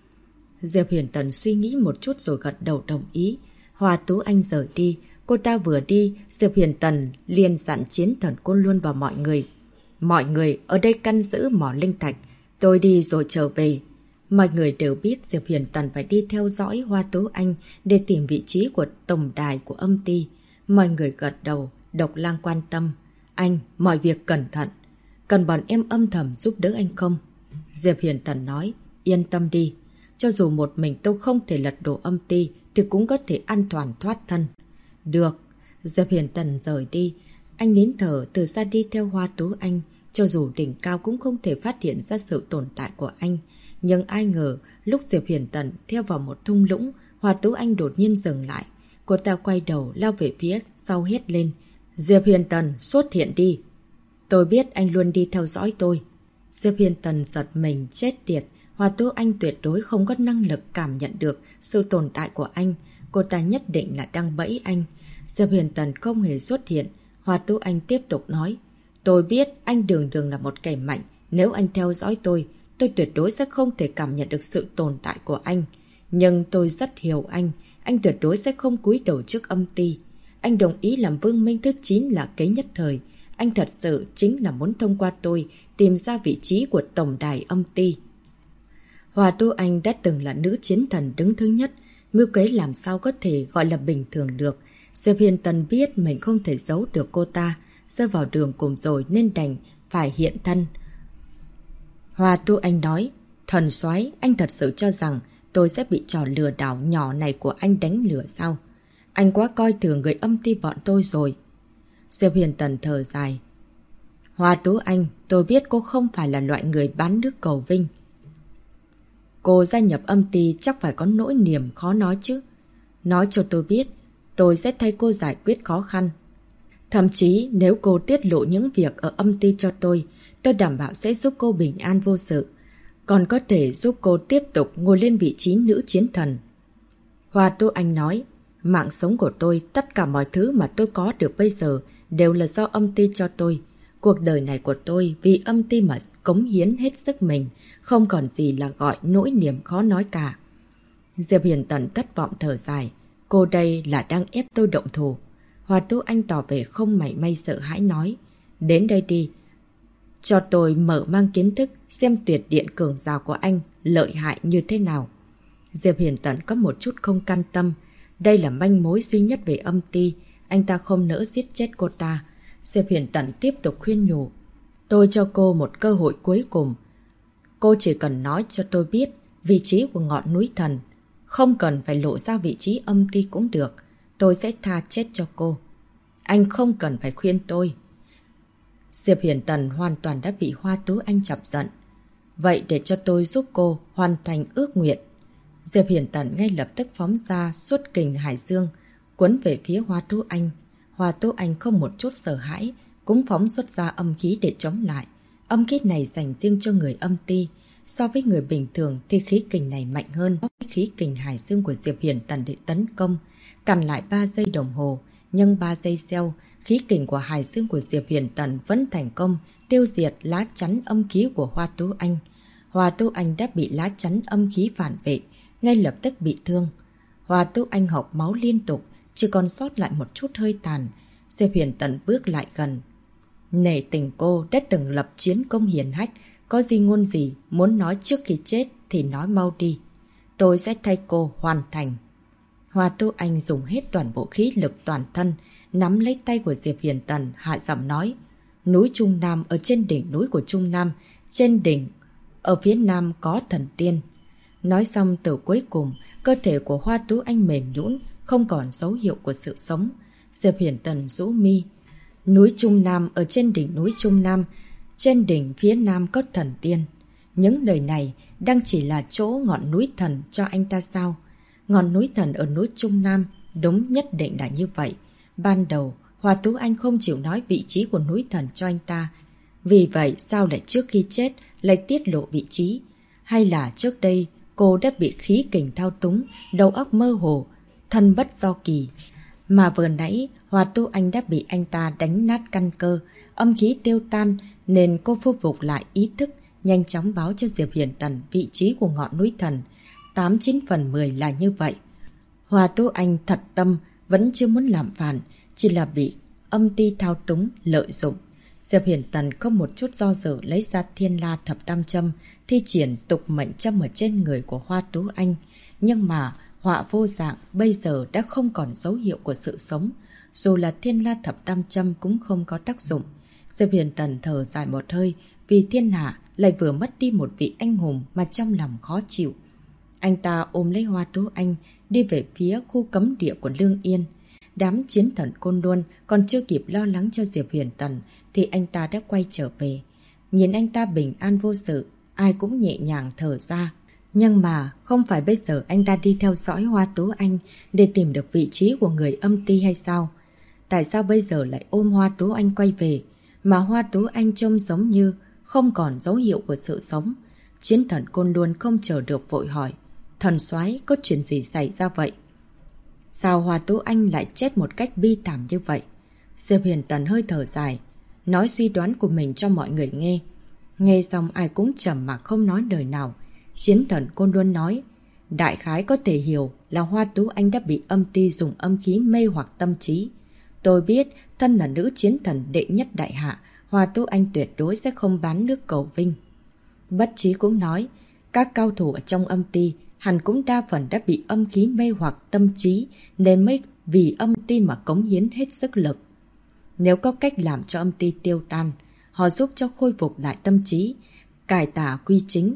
Diệp Hiền Tần suy nghĩ một chút rồi gật đầu đồng ý. Hoa Tú Anh rời đi. Cô ta vừa đi, Diệp Hiền Tần liền dặn chiến thần Côn Luân vào mọi người. Mọi người ở đây canh giữ mỏ linh thạch. Tôi đi rồi trở về. Mọi người đều biết Diệp Hiền Tần phải đi theo dõi Hoa Tú Anh để tìm vị trí của tổng đài của âm ty. Mọi người gật đầu, Độc Lang quan tâm. Anh, mọi việc cẩn thận. Cần bọn em âm thầm giúp đỡ anh không? Diệp Hiền Tần nói. Yên tâm đi. Cho dù một mình tôi không thể lật đổ âm ty thì cũng có thể an toàn thoát thân. Được. Diệp Hiền Tần rời đi. Anh nín thở từ xa đi theo Hoa Tú Anh. Cho dù đỉnh cao cũng không thể phát hiện ra sự tồn tại của anh. Nhưng ai ngờ lúc Diệp Hiền Tần theo vào một thung lũng, Hoa Tú Anh đột nhiên dừng lại. Cô ta quay đầu lao về phía sau hét lên. Diệp Hiền Tần xuất hiện đi. Tôi biết anh luôn đi theo dõi tôi. Diệp Hiền Tần giật mình chết tiệt. Hoa Tú Anh tuyệt đối không có năng lực cảm nhận được sự tồn tại của anh. Cô ta nhất định là đang bẫy anh. Diệp Hiền Tần không hề xuất hiện. Hoa Tú Anh tiếp tục nói. Tôi biết anh đường đường là một kẻ mạnh. Nếu anh theo dõi tôi tuyệt đối sẽ không thể cảm nhận được sự tồn tại của anh. Nhưng tôi rất hiểu anh tuyệt đối sẽ không cúi đầu trước âm ty. Anh đồng ý làm vương minh thứ 9 là kế nhất thời. Anh thật sự chính là muốn thông qua tôi tìm ra vị trí của tổng đài âm ty. Hoa Tú Anh đã từng là nữ chiến thần đứng thứ nhất. Mưu kế làm sao có thể gọi là bình thường được. Diệp Hiền Tần biết mình không thể giấu được cô ta. Rơi vào đường cùng rồi nên đành phải hiện thân. Hoa Tú Anh nói. Thần soái, anh thật sự cho rằng tôi sẽ bị trò lừa đảo nhỏ này của anh đánh lừa sao? Anh quá coi thường người âm ty bọn tôi rồi. Diệp Hiền Tần thở dài. Hoa Tú Anh, tôi biết cô không phải là loại người bán nước cầu vinh. Cô gia nhập âm ty chắc phải có nỗi niềm khó nói chứ. Nói cho tôi biết, tôi sẽ thay cô giải quyết khó khăn. Thậm chí nếu cô tiết lộ những việc ở âm ty cho tôi đảm bảo sẽ giúp cô bình an vô sự. Còn có thể giúp cô tiếp tục ngồi lên vị trí nữ chiến thần. Hoa Tú Anh nói, mạng sống của tôi, tất cả mọi thứ mà tôi có được bây giờ đều là do âm ty cho tôi. Cuộc đời này của tôi vì âm ty mà cống hiến hết sức mình, không còn gì là gọi nỗi niềm khó nói cả. Diệp Hiền Tần thất vọng thở dài, cô đây là đang ép tôi động thủ. Hoa Tú Anh tỏ vẻ không mảy may sợ hãi nói, đến đây đi. Cho tôi mở mang kiến thức xem tuyệt điện cường giả của anh lợi hại như thế nào. Diệp Hiền Tần có một chút không can tâm. Đây là manh mối duy nhất về âm ty. Anh ta không nỡ giết chết cô ta. Diệp Hiền Tần tiếp tục khuyên nhủ. Tôi cho cô một cơ hội cuối cùng. Cô chỉ cần nói cho tôi biết vị trí của ngọn núi thần. Không cần phải lộ ra vị trí âm ty cũng được. Tôi sẽ tha chết cho cô. Anh không cần phải khuyên tôi. Diệp Hiền Tần hoàn toàn đã bị Hoa Tú Anh chọc giận. Vậy để cho tôi giúp cô hoàn thành ước nguyện. Diệp Hiền Tần ngay lập tức phóng ra xuất kình hải dương, cuốn về phía Hoa Tú Anh. Hoa Tú Anh không một chút sợ hãi, cũng phóng xuất ra âm khí để chống lại. Âm khí này dành riêng cho người âm ty. So với người bình thường thì khí kình này mạnh hơn. Khí kình hải dương của Diệp Hiền Tần để tấn công, cằn lại 3 giây đồng hồ, nhưng 3 giây sau, khí kình của hải dương của Diệp Hiền Tần vẫn thành công tiêu diệt lá chắn âm khí của Hoa Tú Anh. Hoa Tú Anh đã bị lá chắn âm khí phản vệ, ngay lập tức bị thương. Hoa Tú Anh hộc máu liên tục, chỉ còn sót lại một chút hơi tàn. Diệp Hiền Tần bước lại gần. Nể tình cô đã từng lập chiến công hiển hách, có gì ngôn gì muốn nói trước khi chết thì nói mau đi. Tôi sẽ thay cô hoàn thành. Hoa Tú Anh dùng hết toàn bộ khí lực toàn thân, nắm lấy tay của Diệp Hiền Tần, hạ giọng nói. Núi Trung Nam ở trên đỉnh núi của Trung Nam, trên đỉnh ở phía Nam có thần tiên. Nói xong từ cuối cùng, cơ thể của Hoa Tú Anh mềm nhũn, không còn dấu hiệu của sự sống. Diệp Hiền Tần rũ mi. Núi Trung Nam ở trên đỉnh núi Trung Nam, trên đỉnh phía Nam có thần tiên. Những lời này đang chỉ là chỗ ngọn núi thần cho anh ta sao? Ngọn núi thần ở núi Trung Nam, đúng nhất định là như vậy. Ban đầu, Hoa Tú Anh không chịu nói vị trí của núi thần cho anh ta. Vì vậy sao lại trước khi chết lại tiết lộ vị trí? Hay là trước đây cô đã bị khí kình thao túng, đầu óc mơ hồ, thân bất do kỳ? Mà vừa nãy Hoa Tú Anh đã bị anh ta đánh nát căn cơ, âm khí tiêu tan nên cô phục phục lại ý thức, nhanh chóng báo cho Diệp Hiền Tần vị trí của ngọn núi thần. 89 phần 10 là như vậy. Hoa Tú Anh thật tâm vẫn chưa muốn làm phản, chỉ là bị âm ty thao túng, lợi dụng. Diệp Hiền Tần có một chút do dự lấy ra Thiên La Thập Tam Châm, thi triển tục mệnh châm ở trên người của Hoa Tú Anh. Nhưng mà họa vô dạng bây giờ đã không còn dấu hiệu của sự sống. Dù là Thiên La Thập Tam Châm cũng không có tác dụng. Diệp Hiền Tần thở dài một hơi, vì thiên hạ lại vừa mất đi một vị anh hùng mà trong lòng khó chịu. Anh ta ôm lấy Hoa Tú Anh đi về phía khu cấm địa của Lương Yên. Đám chiến thần Côn Luân còn chưa kịp lo lắng cho Diệp Huyền Tần thì anh ta đã quay trở về. Nhìn anh ta bình an vô sự, ai cũng nhẹ nhàng thở ra. Nhưng mà không phải bây giờ anh ta đi theo dõi Hoa Tú Anh để tìm được vị trí của người âm ti hay sao? Tại sao bây giờ lại ôm Hoa Tú Anh quay về, mà Hoa Tú Anh trông giống như không còn dấu hiệu của sự sống? Chiến thần Côn Luân không chờ được vội hỏi, thần soái có chuyện gì xảy ra vậy? Sao Hoa Tú Anh lại chết một cách bi thảm như vậy? Diệp Huyền Tần hơi thở dài, nói suy đoán của mình cho mọi người nghe. Nghe xong ai cũng trầm mặc không nói lời nào. Chiến thần Côn Luân nói, đại khái có thể hiểu là Hoa Tú Anh đã bị âm ti dùng âm khí mê hoặc tâm trí. Tôi biết, thân là nữ chiến thần đệ nhất đại hạ, Hoa Tú Anh tuyệt đối sẽ không bán nước cầu vinh. Bất Chí cũng nói, các cao thủ ở trong âm ti hẳn cũng đa phần đã bị âm khí mê hoặc tâm trí nên mới vì âm ti mà cống hiến hết sức lực. Nếu có cách làm cho âm ti tiêu tan, họ giúp cho khôi phục lại tâm trí, cải tà quy chính.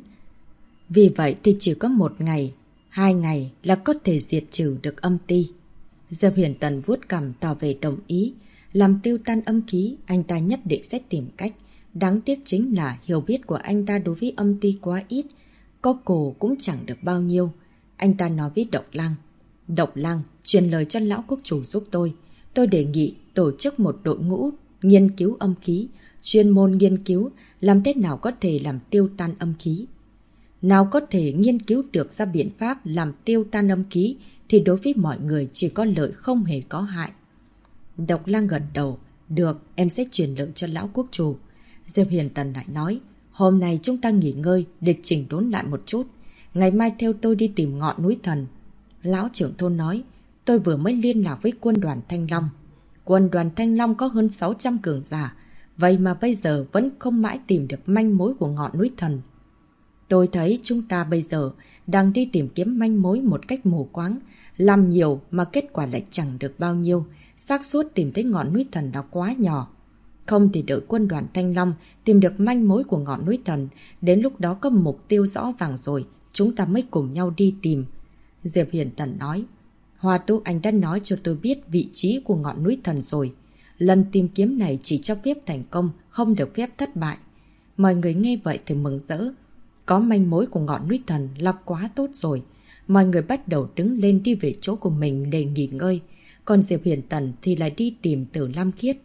Vì vậy thì chỉ có 1 ngày, 2 ngày là có thể diệt trừ được âm ti. Diệp Huyền Tần vuốt cằm tỏ vẻ đồng ý. Làm tiêu tan âm khí, anh ta nhất định sẽ tìm cách. Đáng tiếc chính là hiểu biết của anh ta đối với âm ti quá ít. Có cổ cũng chẳng được bao nhiêu. Anh ta nói với Độc Lăng, Độc Lăng, truyền lời cho lão quốc chủ giúp tôi. Tôi đề nghị tổ chức một đội ngũ nghiên cứu âm khí, chuyên môn nghiên cứu làm thế nào có thể làm tiêu tan âm khí. Nào có thể nghiên cứu được ra biện pháp làm tiêu tan âm khí thì đối với mọi người chỉ có lợi không hề có hại. Độc Lăng gật đầu, được, em sẽ truyền lời cho lão quốc chủ. Diệp Huyền Tần lại nói, hôm nay chúng ta nghỉ ngơi để chỉnh đốn lại một chút. Ngày mai theo tôi đi tìm ngọn núi thần. Lão trưởng thôn nói, tôi vừa mới liên lạc với quân đoàn Thanh Long. Quân đoàn Thanh Long có hơn 600 cường giả, vậy mà bây giờ vẫn không mãi tìm được manh mối của ngọn núi thần. Tôi thấy chúng ta bây giờ đang đi tìm kiếm manh mối một cách mù quáng, làm nhiều mà kết quả lại chẳng được bao nhiêu, xác suất tìm thấy ngọn núi thần đã quá nhỏ. Không thì đợi quân đoàn Thanh Long tìm được manh mối của ngọn núi thần, đến lúc đó có mục tiêu rõ ràng rồi, chúng ta mới cùng nhau đi tìm. Diệp Huyền Tần nói, Hoa Tú Anh đã nói cho tôi biết vị trí của ngọn núi thần rồi. Lần tìm kiếm này chỉ cho phép thành công, không được phép thất bại. Mọi người nghe vậy thì mừng rỡ. Có manh mối của ngọn núi thần là quá tốt rồi. Mọi người bắt đầu đứng lên đi về chỗ của mình để nghỉ ngơi. Còn Diệp Huyền Tần thì lại đi tìm Từ Lam Khiết.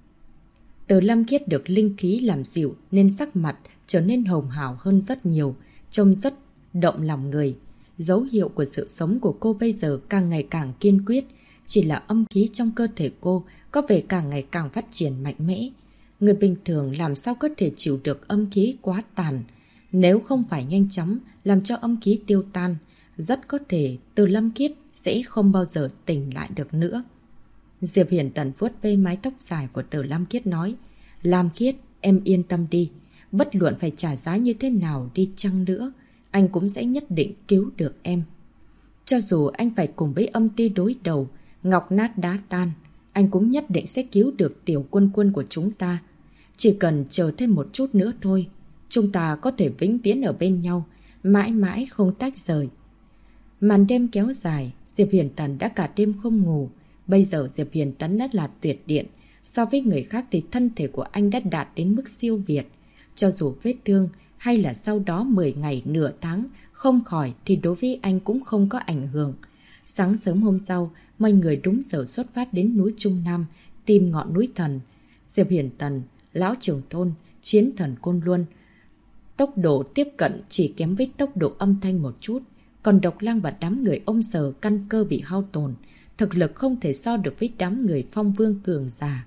Từ Lam Khiết được linh khí làm dịu nên sắc mặt trở nên hồng hào hơn rất nhiều, trông rất động lòng người. Dấu hiệu của sự sống của cô bây giờ càng ngày càng kiên quyết, chỉ là âm khí trong cơ thể cô có vẻ càng ngày càng phát triển mạnh mẽ. Người bình thường làm sao có thể chịu được âm khí quá tàn, nếu không phải nhanh chóng làm cho âm khí tiêu tan, rất có thể Từ Lam Khiết sẽ không bao giờ tỉnh lại được nữa. Diệp Huyền Tần vuốt ve mái tóc dài của Từ Lam Khiết nói, Lam Khiết, em yên tâm đi, bất luận phải trả giá như thế nào đi chăng nữa, anh cũng sẽ nhất định cứu được em. Cho dù anh phải cùng với âm ti đối đầu, ngọc nát đá tan, anh cũng nhất định sẽ cứu được tiểu quân quân của chúng ta. Chỉ cần chờ thêm một chút nữa thôi, chúng ta có thể vĩnh viễn ở bên nhau, mãi mãi không tách rời. Màn đêm kéo dài, Diệp Huyền Tần đã cả đêm không ngủ. Bây giờ Diệp Huyền Tần rất là tuyệt điện. So với người khác thì thân thể của anh đã đạt đến mức siêu việt. Cho dù vết thương hay là sau đó 10 ngày nửa tháng không khỏi thì đối với anh cũng không có ảnh hưởng. Sáng sớm hôm sau, mọi người đúng giờ xuất phát đến núi Trung Nam tìm ngọn núi thần. Diệp Huyền Tần, lão trưởng thôn, chiến thần Côn Luân. Tốc độ tiếp cận chỉ kém với tốc độ âm thanh một chút. Còn Độc Lăng và đám người ông Sở căn cơ bị hao tổn, thực lực không thể so được với đám người phong vương cường giả.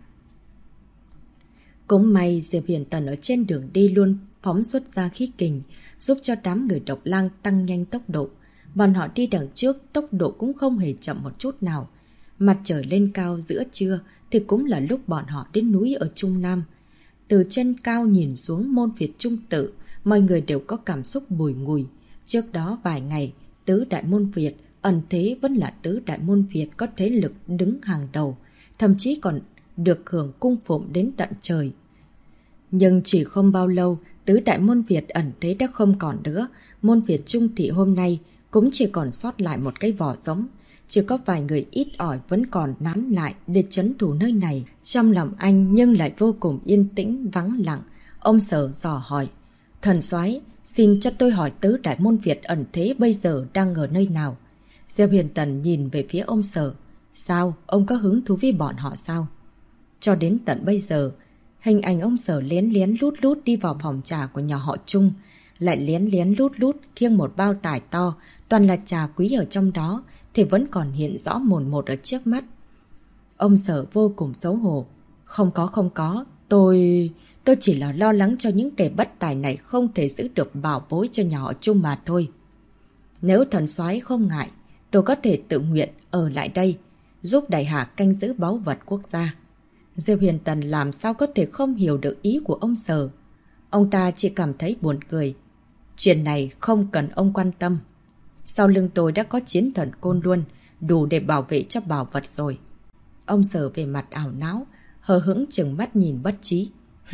Cũng may Diệp Huyền Tần ở trên đường đi luôn phóng xuất ra khí kình, giúp cho đám người Độc Lăng tăng nhanh tốc độ. Bọn họ đi đằng trước, tốc độ cũng không hề chậm một chút nào. Mặt trời lên cao giữa trưa thì cũng là lúc bọn họ đến núi ở Trung Nam. Từ trên cao nhìn xuống môn Việt Trung Tự, mọi người đều có cảm xúc bùi ngùi. Trước đó vài ngày, tứ đại môn Việt, ẩn thế vẫn là tứ đại môn Việt có thế lực đứng hàng đầu, thậm chí còn được hưởng cung phụng đến tận trời. Nhưng chỉ không bao lâu, Tứ đại môn Việt ẩn thế đã không còn nữa. Môn Việt Trung Thị hôm nay cũng chỉ còn sót lại một cái vỏ giống. Chỉ có vài người ít ỏi vẫn còn nán lại để trấn thủ nơi này. Trong lòng anh nhưng lại vô cùng yên tĩnh, vắng lặng. Ông Sở dò hỏi. Thần soái, xin cho tôi hỏi tứ đại môn Việt ẩn thế bây giờ đang ở nơi nào? Diệp Huyền Tần nhìn về phía ông Sở. Sao? Ông có hứng thú với bọn họ sao? Cho đến tận bây giờ, hình ảnh ông Sở lén lén lút lút đi vào phòng trà của nhà họ Trung. Lại lén lén lút lút khiêng một bao tải to, toàn là trà quý ở trong đó, thì vẫn còn hiện rõ mồn một ở trước mắt. Ông Sở vô cùng xấu hổ. Không có, tôi chỉ là lo lắng cho những kẻ bất tài này không thể giữ được bảo bối cho nhà họ Trung mà thôi. Nếu thần soái không ngại, tôi có thể tự nguyện ở lại đây, giúp đại hạ canh giữ báu vật quốc gia. Diệp Huyền Tần làm sao có thể không hiểu được ý của ông Sở. Ông ta chỉ cảm thấy buồn cười. Chuyện này không cần ông quan tâm. Sau lưng tôi đã có chiến thần Côn Luân, đủ để bảo vệ cho bảo vật rồi. Ông Sở về mặt ảo não, hờ hững chừng mắt nhìn bất trí.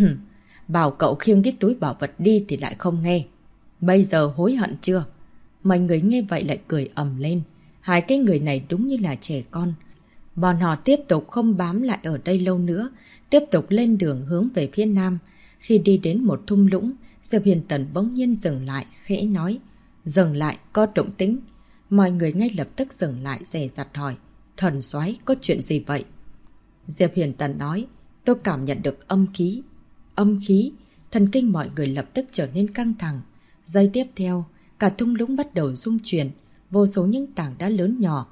Bảo cậu khiêng cái túi bảo vật đi thì lại không nghe. Bây giờ hối hận chưa? Mọi người nghe vậy lại cười ầm lên. Hai cái người này đúng như là trẻ con. Bọn họ tiếp tục không bám lại ở đây lâu nữa, tiếp tục lên đường hướng về phía nam. Khi đi đến một thung lũng, Diệp Huyền Tần bỗng nhiên dừng lại, khẽ nói. Dừng lại, có động tĩnh. Mọi người ngay lập tức dừng lại, dè dặt hỏi. Thần soái, có chuyện gì vậy? Diệp Huyền Tần nói. Tôi cảm nhận được âm khí. Âm khí? Thần kinh mọi người lập tức trở nên căng thẳng. Giây tiếp theo, cả thung lũng bắt đầu rung chuyển. Vô số những tảng đá lớn nhỏ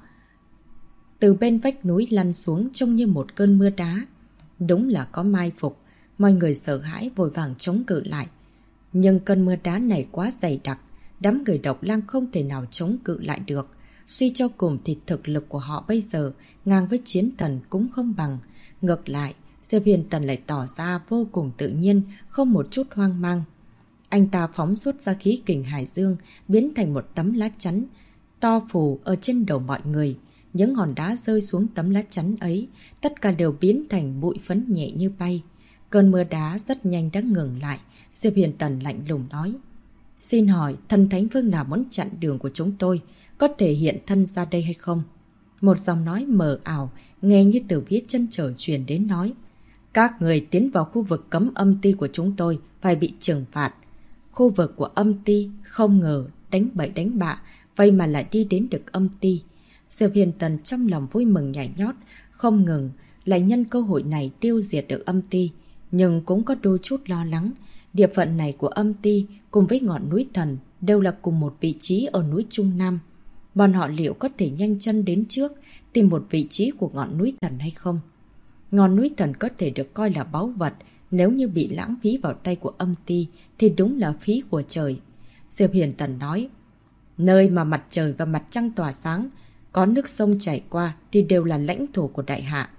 từ bên vách núi lăn xuống trông như một cơn mưa đá. Đúng là có mai phục. Mọi người sợ hãi vội vàng chống cự lại. Nhưng cơn mưa đá này quá dày đặc. Đám người độc lang không thể nào chống cự lại được. Suy cho cùng thì thực lực của họ bây giờ ngang với chiến thần cũng không bằng. Ngược lại, Diệp Huyền Tần lại tỏ ra vô cùng tự nhiên, không một chút hoang mang. Anh ta phóng xuất ra khí kình hải dương, biến thành một tấm lá chắn to phủ ở trên đầu mọi người. Những hòn đá rơi xuống tấm lá chắn ấy, tất cả đều biến thành bụi phấn nhẹ như bay. Cơn mưa đá rất nhanh đã ngừng lại. Diệp Huyền Tần lạnh lùng nói. Xin hỏi, thần thánh vương nào muốn chặn đường của chúng tôi, có thể hiện thân ra đây hay không? Một giọng nói mờ ảo, nghe như từ phía chân trời truyền đến nói. Các người tiến vào khu vực cấm âm ti của chúng tôi phải bị trừng phạt. Khu vực của âm ti không ngờ đánh bậy đánh bạ, vậy mà lại đi đến được âm ti. Diệp Huyền Tần trong lòng vui mừng nhảy nhót, không ngừng lại nhân cơ hội này tiêu diệt được âm ti, nhưng cũng có đôi chút lo lắng. Địa phận này của âm ti cùng với ngọn núi thần đều là cùng một vị trí ở núi Trung Nam. Bọn họ liệu có thể nhanh chân đến trước tìm một vị trí của ngọn núi thần hay không? Ngọn núi thần có thể được coi là báu vật, nếu như bị lãng phí vào tay của âm ti thì đúng là phí của trời. Diệp Huyền Tần nói, nơi mà mặt trời và mặt trăng tỏa sáng, có nước sông chảy qua thì đều là lãnh thổ của đại hạ.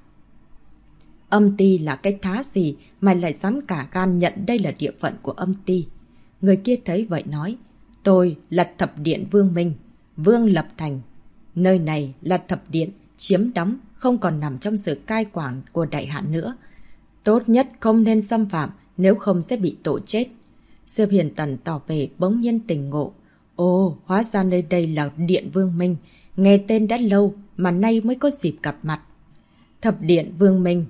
Âm ti là cái thá gì mà lại dám cả gan nhận đây là địa phận của âm ti? Người kia thấy vậy nói, tôi là thập điện Vương Minh, Vương Lập Thành. Nơi này là thập điện, chiếm đóng, không còn nằm trong sự cai quản của đại hạ nữa. Tốt nhất không nên xâm phạm, nếu không sẽ bị tội chết. Diệp Hiền Tần tỏ về bỗng nhiên tỉnh ngộ. Ồ, hóa ra nơi đây là điện Vương Minh. Nghe tên đã lâu mà nay mới có dịp gặp mặt. Thập điện Vương Minh.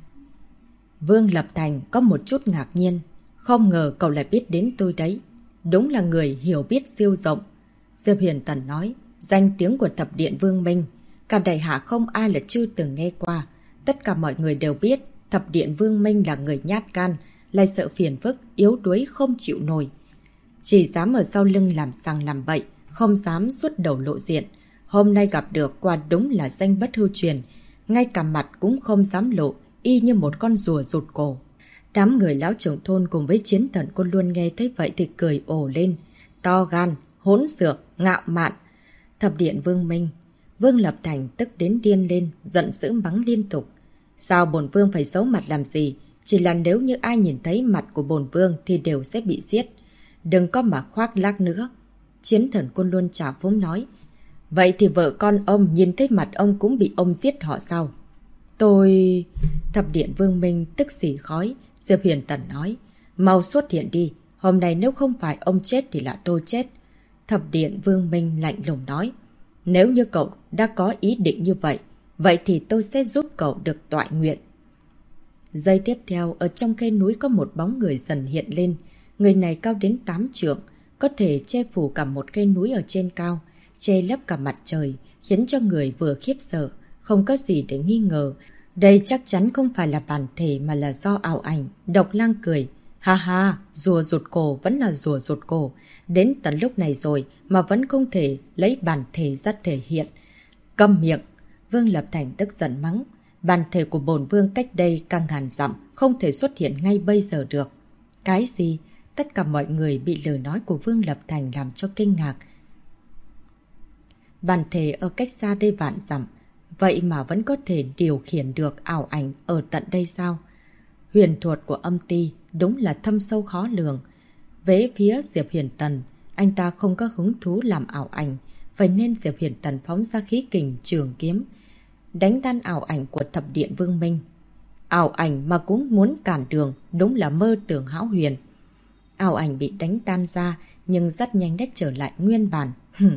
Vương Lập Thành có một chút ngạc nhiên. Không ngờ cậu lại biết đến tôi đấy. Đúng là người hiểu biết siêu rộng. Diệp Hiền Tần nói, danh tiếng của thập điện Vương Minh, cả đại hạ không ai là chưa từng nghe qua. Tất cả mọi người đều biết thập điện Vương Minh là người nhát gan, lại sợ phiền phức, yếu đuối không chịu nổi. Chỉ dám ở sau lưng làm sằng làm bậy, không dám xuất đầu lộ diện. Hôm nay gặp được quả đúng là danh bất hư truyền, ngay cả mặt cũng không dám lộ, y như một con rùa rụt cổ. Đám người lão trưởng thôn cùng với chiến thần Côn Luân nghe thấy vậy thì cười ồ lên. To gan, hỗn xược, ngạo mạn. Thập điện Vương Minh. Vương Lập Thành tức đến điên lên, giận dữ mắng liên tục. Sao bổn vương phải giấu mặt làm gì? Chỉ là nếu như ai nhìn thấy mặt của bổn vương thì đều sẽ bị giết. Đừng có mà khoác lác nữa. Chiến thần Côn Luân chả phúng nói. Vậy thì vợ con ông nhìn thấy mặt ông cũng bị ông giết họ sao? Thập điện Vương Minh tức xỉ khói. Diệp Hiền Tần nói. Mau xuất hiện đi. Hôm nay nếu không phải ông chết thì là tôi chết. Thập điện Vương Minh lạnh lùng nói. Nếu như cậu đã có ý định như vậy, vậy thì tôi sẽ giúp cậu được toại nguyện. Giây tiếp theo, ở trong khe núi có một bóng người dần hiện lên. Người này cao đến 8 trượng, có thể che phủ cả một khe núi ở trên cao, che lấp cả mặt trời, khiến cho người vừa khiếp sợ, không có gì để nghi ngờ. Đây chắc chắn không phải là bản thể mà là do ảo ảnh. Độc Lang cười. Ha ha, rùa rụt cổ vẫn là rùa rụt cổ. Đến tận lúc này rồi mà vẫn không thể lấy bản thể ra thể hiện. Câm miệng! Vương Lập Thành tức giận mắng. Bản thể của bổn vương cách đây càng ngàn dặm, không thể xuất hiện ngay bây giờ được. Cái gì? Tất cả mọi người bị lời nói của Vương Lập Thành làm cho kinh ngạc. Bản thể ở cách xa đây vạn dặm, vậy mà vẫn có thể điều khiển được ảo ảnh ở tận đây sao? Huyền thuật của âm ti đúng là thâm sâu khó lường. Về phía Diệp Hiển Tần, anh ta không có hứng thú làm ảo ảnh, vậy nên Diệp Hiển Tần phóng ra khí kình trường kiếm, đánh tan ảo ảnh của thập điện Vương Minh. Ảo ảnh mà cũng muốn cản đường, đúng là mơ tưởng hão huyền. Ảo ảnh bị đánh tan ra, nhưng rất nhanh đã trở lại nguyên bản.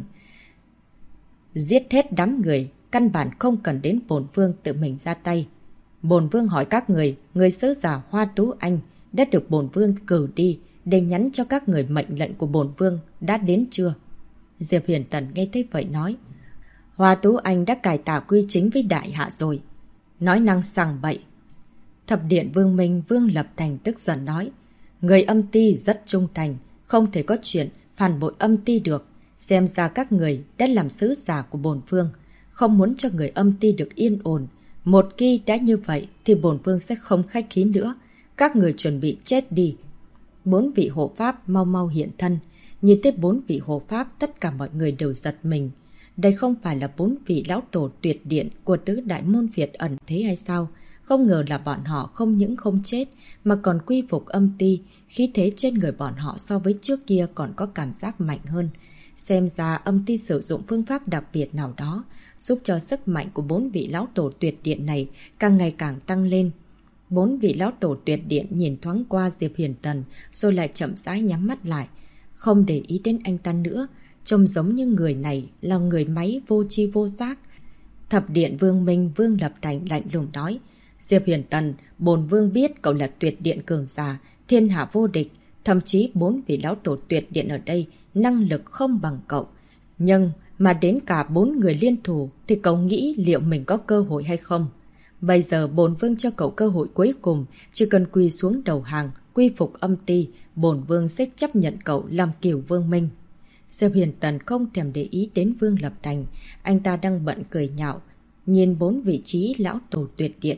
Giết hết đám người, căn bản không cần đến bổn vương tự mình ra tay. Bổn vương hỏi các người sứ giả Hoa Tú Anh đã được bổn vương cử đi để nhắn cho các người mệnh lệnh của bổn vương đã đến chưa? Diệp Hiển Tần nghe thấy vậy nói. Hoa Tú Anh đã cải tà quy chính với đại hạ rồi. Nói năng sằng bậy. Thập điện Vương Minh Vương Lập Thành tức giận nói. Người âm ti rất trung thành, không thể có chuyện phản bội âm ti được. Xem ra các người đã làm sứ giả của bổn vương, không muốn cho người âm ti được yên ổn. Một khi đã như vậy thì bổn vương sẽ không khách khí nữa. Các người chuẩn bị chết đi. 4 vị hộ pháp mau mau hiện thân. Nhìn thấy 4 vị hộ pháp, tất cả mọi người đều giật mình. Đây không phải là 4 vị lão tổ tuyệt điện của tứ đại môn Việt ẩn thế hay sao? Không ngờ là bọn họ không những không chết mà còn quy phục âm ti. Khí thế trên người bọn họ so với trước kia còn có cảm giác mạnh hơn. Xem ra âm ti sử dụng phương pháp đặc biệt nào đó, giúp cho sức mạnh của 4 vị lão tổ tuyệt điện này càng ngày càng tăng lên. 4 vị lão tổ tuyệt điện nhìn thoáng qua Diệp Hiển Tần, rồi lại chậm rãi nhắm mắt lại, không để ý đến anh ta nữa. Trông giống như người này là người máy vô tri vô giác. Thập điện Vương Minh Vương Lập Thành lạnh lùng nói. Diệp Hiển Tần, bổn vương biết cậu là tuyệt điện cường giả, thiên hạ vô địch. Thậm chí 4 vị lão tổ tuyệt điện ở đây năng lực không bằng cậu. Nhưng mà đến cả 4 người liên thủ thì cậu nghĩ liệu mình có cơ hội hay không? Bây giờ bổn vương cho cậu cơ hội cuối cùng, chỉ cần quỳ xuống đầu hàng, quy phục âm ti, bổn vương sẽ chấp nhận cậu làm kiểu Vương Minh. Diệp Hiển Tần không thèm để ý đến Vương Lập Thành, anh ta đang bận cười nhạo, nhìn 4 vị trí lão tổ tuyệt điện.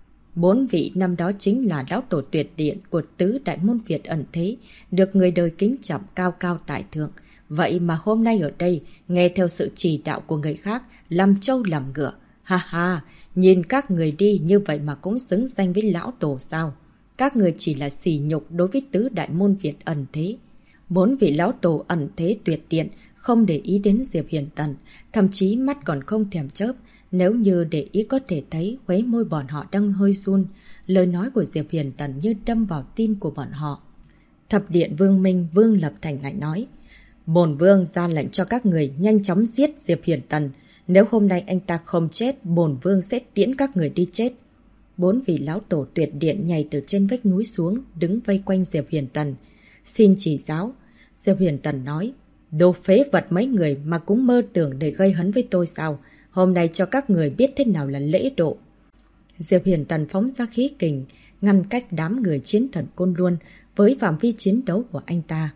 4 vị năm đó chính là lão tổ tuyệt điện của tứ đại môn Việt ẩn thế, được người đời kính trọng cao cao tại thượng. Vậy mà hôm nay ở đây, nghe theo sự chỉ đạo của người khác, làm trâu làm ngựa. Ha ha, nhìn các người đi như vậy mà cũng xứng danh với lão tổ sao? Các người chỉ là sỉ nhục đối với tứ đại môn Việt ẩn thế. 4 vị lão tổ ẩn thế tuyệt điện không để ý đến Diệp Hiển Tần, thậm chí mắt còn không thèm chớp. Nếu như để ý có thể thấy khóe môi bọn họ đang hơi run. Lời nói của Diệp Hiển Tần như đâm vào tim của bọn họ. Thập điện Vương Minh Vương Lập Thành lại nói. Bổn vương ra lệnh cho các người nhanh chóng giết Diệp Hiển Tần. Nếu hôm nay anh ta không chết, bổn vương sẽ tiễn các người đi chết. 4 vị lão tổ tuyệt điện nhảy từ trên vách núi xuống, đứng vây quanh Diệp Hiển Tần. Xin chỉ giáo. Diệp Hiển Tần nói. Đồ phế vật mấy người mà cũng mơ tưởng để gây hấn với tôi sao? Hôm nay cho các người biết thế nào là lễ độ. Diệp Hiển Tần phóng ra khí kình, ngăn cách đám người chiến thần Côn Luân với phạm vi chiến đấu của anh ta.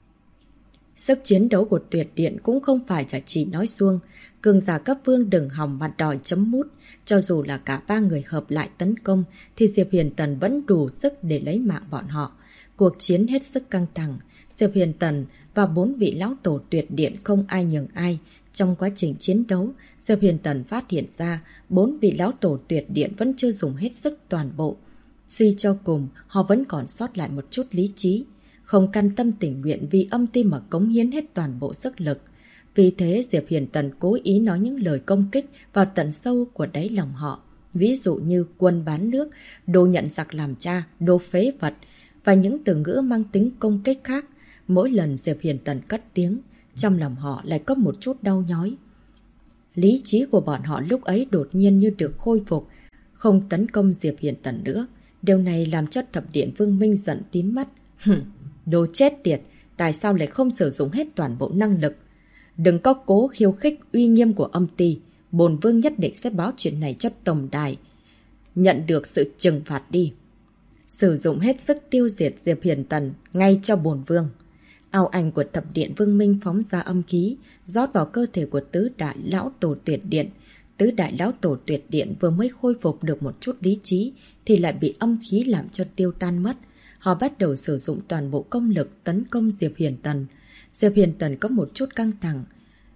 Sức chiến đấu của tuyệt điện cũng không phải là chỉ nói suông. Cường giả cấp vương đừng hòng mặt đòi chấm mút. Cho dù là cả 3 người hợp lại tấn công thì Diệp Hiển Tần vẫn đủ sức để lấy mạng bọn họ. Cuộc chiến hết sức căng thẳng. Diệp Hiển Tần và 4 vị lão tổ tuyệt điện không ai nhường ai. Trong quá trình chiến đấu, Diệp Hiển Tần phát hiện ra 4 vị lão tổ tuyệt điện vẫn chưa dùng hết sức toàn bộ. Suy cho cùng, họ vẫn còn sót lại một chút lý trí, không can tâm tình nguyện vì âm ti mà cống hiến hết toàn bộ sức lực. Vì thế Diệp Hiển Tần cố ý nói những lời công kích vào tận sâu của đáy lòng họ. Ví dụ như quân bán nước, đồ nhận giặc làm cha, đồ phế vật. và những từ ngữ mang tính công kích khác. Mỗi lần Diệp Hiền Tần cất tiếng, trong lòng họ lại có một chút đau nhói. Lý trí của bọn họ lúc ấy đột nhiên như được khôi phục, không tấn công Diệp Hiền Tần nữa. Điều này làm cho Thập Điện Vương Minh giận tím mắt. Đồ chết tiệt, tại sao lại không sử dụng hết toàn bộ năng lực? Đừng có cố khiêu khích uy nghiêm của âm ty. Bổn vương nhất định sẽ báo chuyện này cho tổng đài, nhận được sự trừng phạt đi. Sử dụng hết sức tiêu diệt Diệp Hiền Tần ngay cho bổn vương. Ảo ảnh của Thập Điện Vương Minh phóng ra âm khí, rót vào cơ thể của Tứ Đại Lão Tổ Tuyệt Điện. Tứ Đại Lão Tổ Tuyệt Điện vừa mới khôi phục được một chút lý trí thì lại bị âm khí làm cho tiêu tan mất. Họ bắt đầu sử dụng toàn bộ công lực tấn công Diệp Hiền Tần. Diệp Hiền Tần có một chút căng thẳng.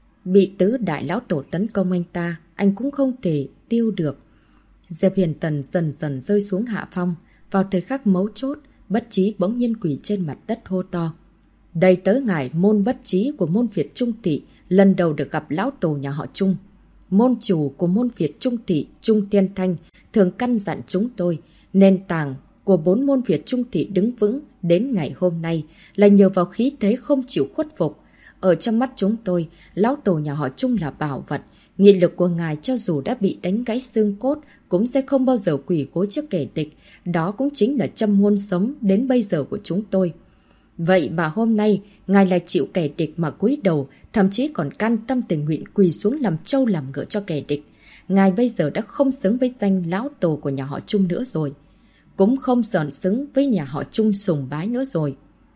Bị Tứ Đại Lão Tổ tấn công anh ta, anh cũng không thể tiêu được. Diệp Hiền Tần dần dần rơi xuống hạ phong. Vào thời khắc mấu chốt, Bất Chí bỗng nhiên quỳ trên mặt đất hô to. Đây tới ngài môn Bất Chí của môn Việt Trung Thị, lần đầu được gặp lão tổ nhà họ Trung. Môn chủ của môn Việt Trung Thị, Trung Tiên Thanh, thường căn dặn chúng tôi, nền tảng của 4 môn Việt Trung Thị đứng vững đến ngày hôm nay là nhờ vào khí thế không chịu khuất phục. Ở trong mắt chúng tôi, lão tổ nhà họ Trung là bảo vật. Nghị lực của ngài cho dù đã bị đánh gãy xương cốt cũng sẽ không bao giờ quỳ gối trước kẻ địch. Đó cũng chính là châm ngôn sống đến bây giờ của chúng tôi. Vậy mà hôm nay, ngài lại chịu kẻ địch mà cúi đầu, thậm chí còn can tâm tình nguyện quỳ xuống làm trâu làm ngựa cho kẻ địch. Ngài bây giờ đã không xứng với danh lão tổ của nhà họ Trung nữa rồi. Cũng không giòn xứng với nhà họ Trung sùng bái nữa rồi.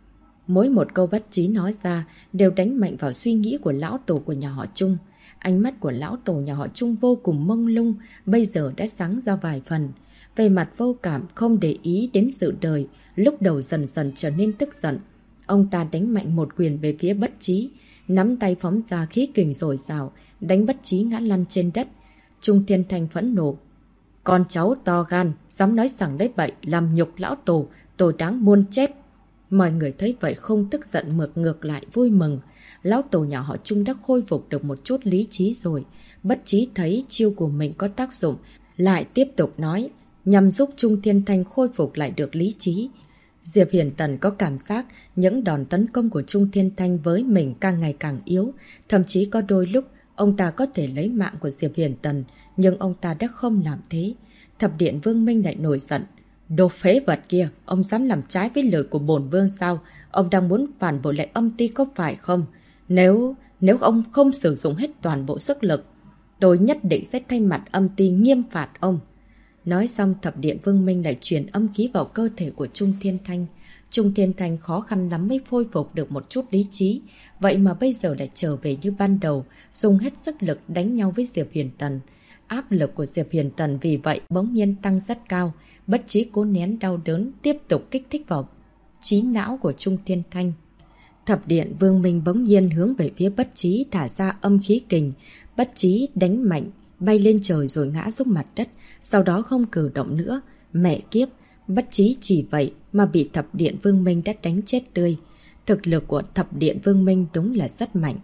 Mỗi một câu Bất Chí nói ra đều đánh mạnh vào suy nghĩ của lão tổ của nhà họ Trung. Ánh mắt của lão tổ nhà họ Trung vô cùng mông lung, bây giờ đã sáng ra vài phần. Về mặt vô cảm, không để ý đến sự đời, lúc đầu dần dần trở nên tức giận. Ông ta đánh mạnh một quyền về phía Bất Chí, nắm tay phóng ra khí kình dồi dào, đánh Bất Chí ngã lăn trên đất. Trung Thiên Thanh phẫn nộ. Con cháu to gan, dám nói rằng đấy bậy, làm nhục lão tổ, tôi đáng muôn chết. Mọi người thấy vậy không tức giận ngược lại vui mừng. Lão tổ nhà họ Trung đã khôi phục được một chút lý trí rồi. Bất Chí thấy chiêu của mình có tác dụng, lại tiếp tục nói, nhằm giúp Trung Thiên Thanh khôi phục lại được lý trí. Diệp Hiền Tần có cảm giác những đòn tấn công của Trung Thiên Thanh với mình càng ngày càng yếu. Thậm chí có đôi lúc ông ta có thể lấy mạng của Diệp Hiền Tần, nhưng ông ta đã không làm thế. Thập Điện Vương Minh lại nổi giận. Đồ phế vật kia, ông dám làm trái với lời của bổn vương sao? Ông đang muốn phản bội lại âm ty có phải không? Nếu ông không sử dụng hết toàn bộ sức lực, tôi nhất định sẽ thay mặt âm ty nghiêm phạt ông. Nói xong Thập Điện Vương Minh lại truyền âm khí vào cơ thể của Trung Thiên Thanh. Trung Thiên Thanh khó khăn lắm mới khôi phục được một chút lý trí. Vậy mà bây giờ lại trở về như ban đầu, dùng hết sức lực đánh nhau với Diệp Hiền Tần. Áp lực của Diệp Hiền Tần vì vậy bỗng nhiên tăng rất cao. Bất Chí cố nén đau đớn, tiếp tục kích thích vào trí não của Trung Thiên Thanh. Thập Điện Vương Minh bỗng nhiên hướng về phía Bất Chí thả ra âm khí kình. Bất Chí đánh mạnh, bay lên trời rồi ngã xuống mặt đất, sau đó không cử động nữa. Mẹ kiếp, Bất Chí chỉ vậy mà bị Thập Điện Vương Minh đã đánh chết tươi. Thực lực của Thập Điện Vương Minh đúng là rất mạnh.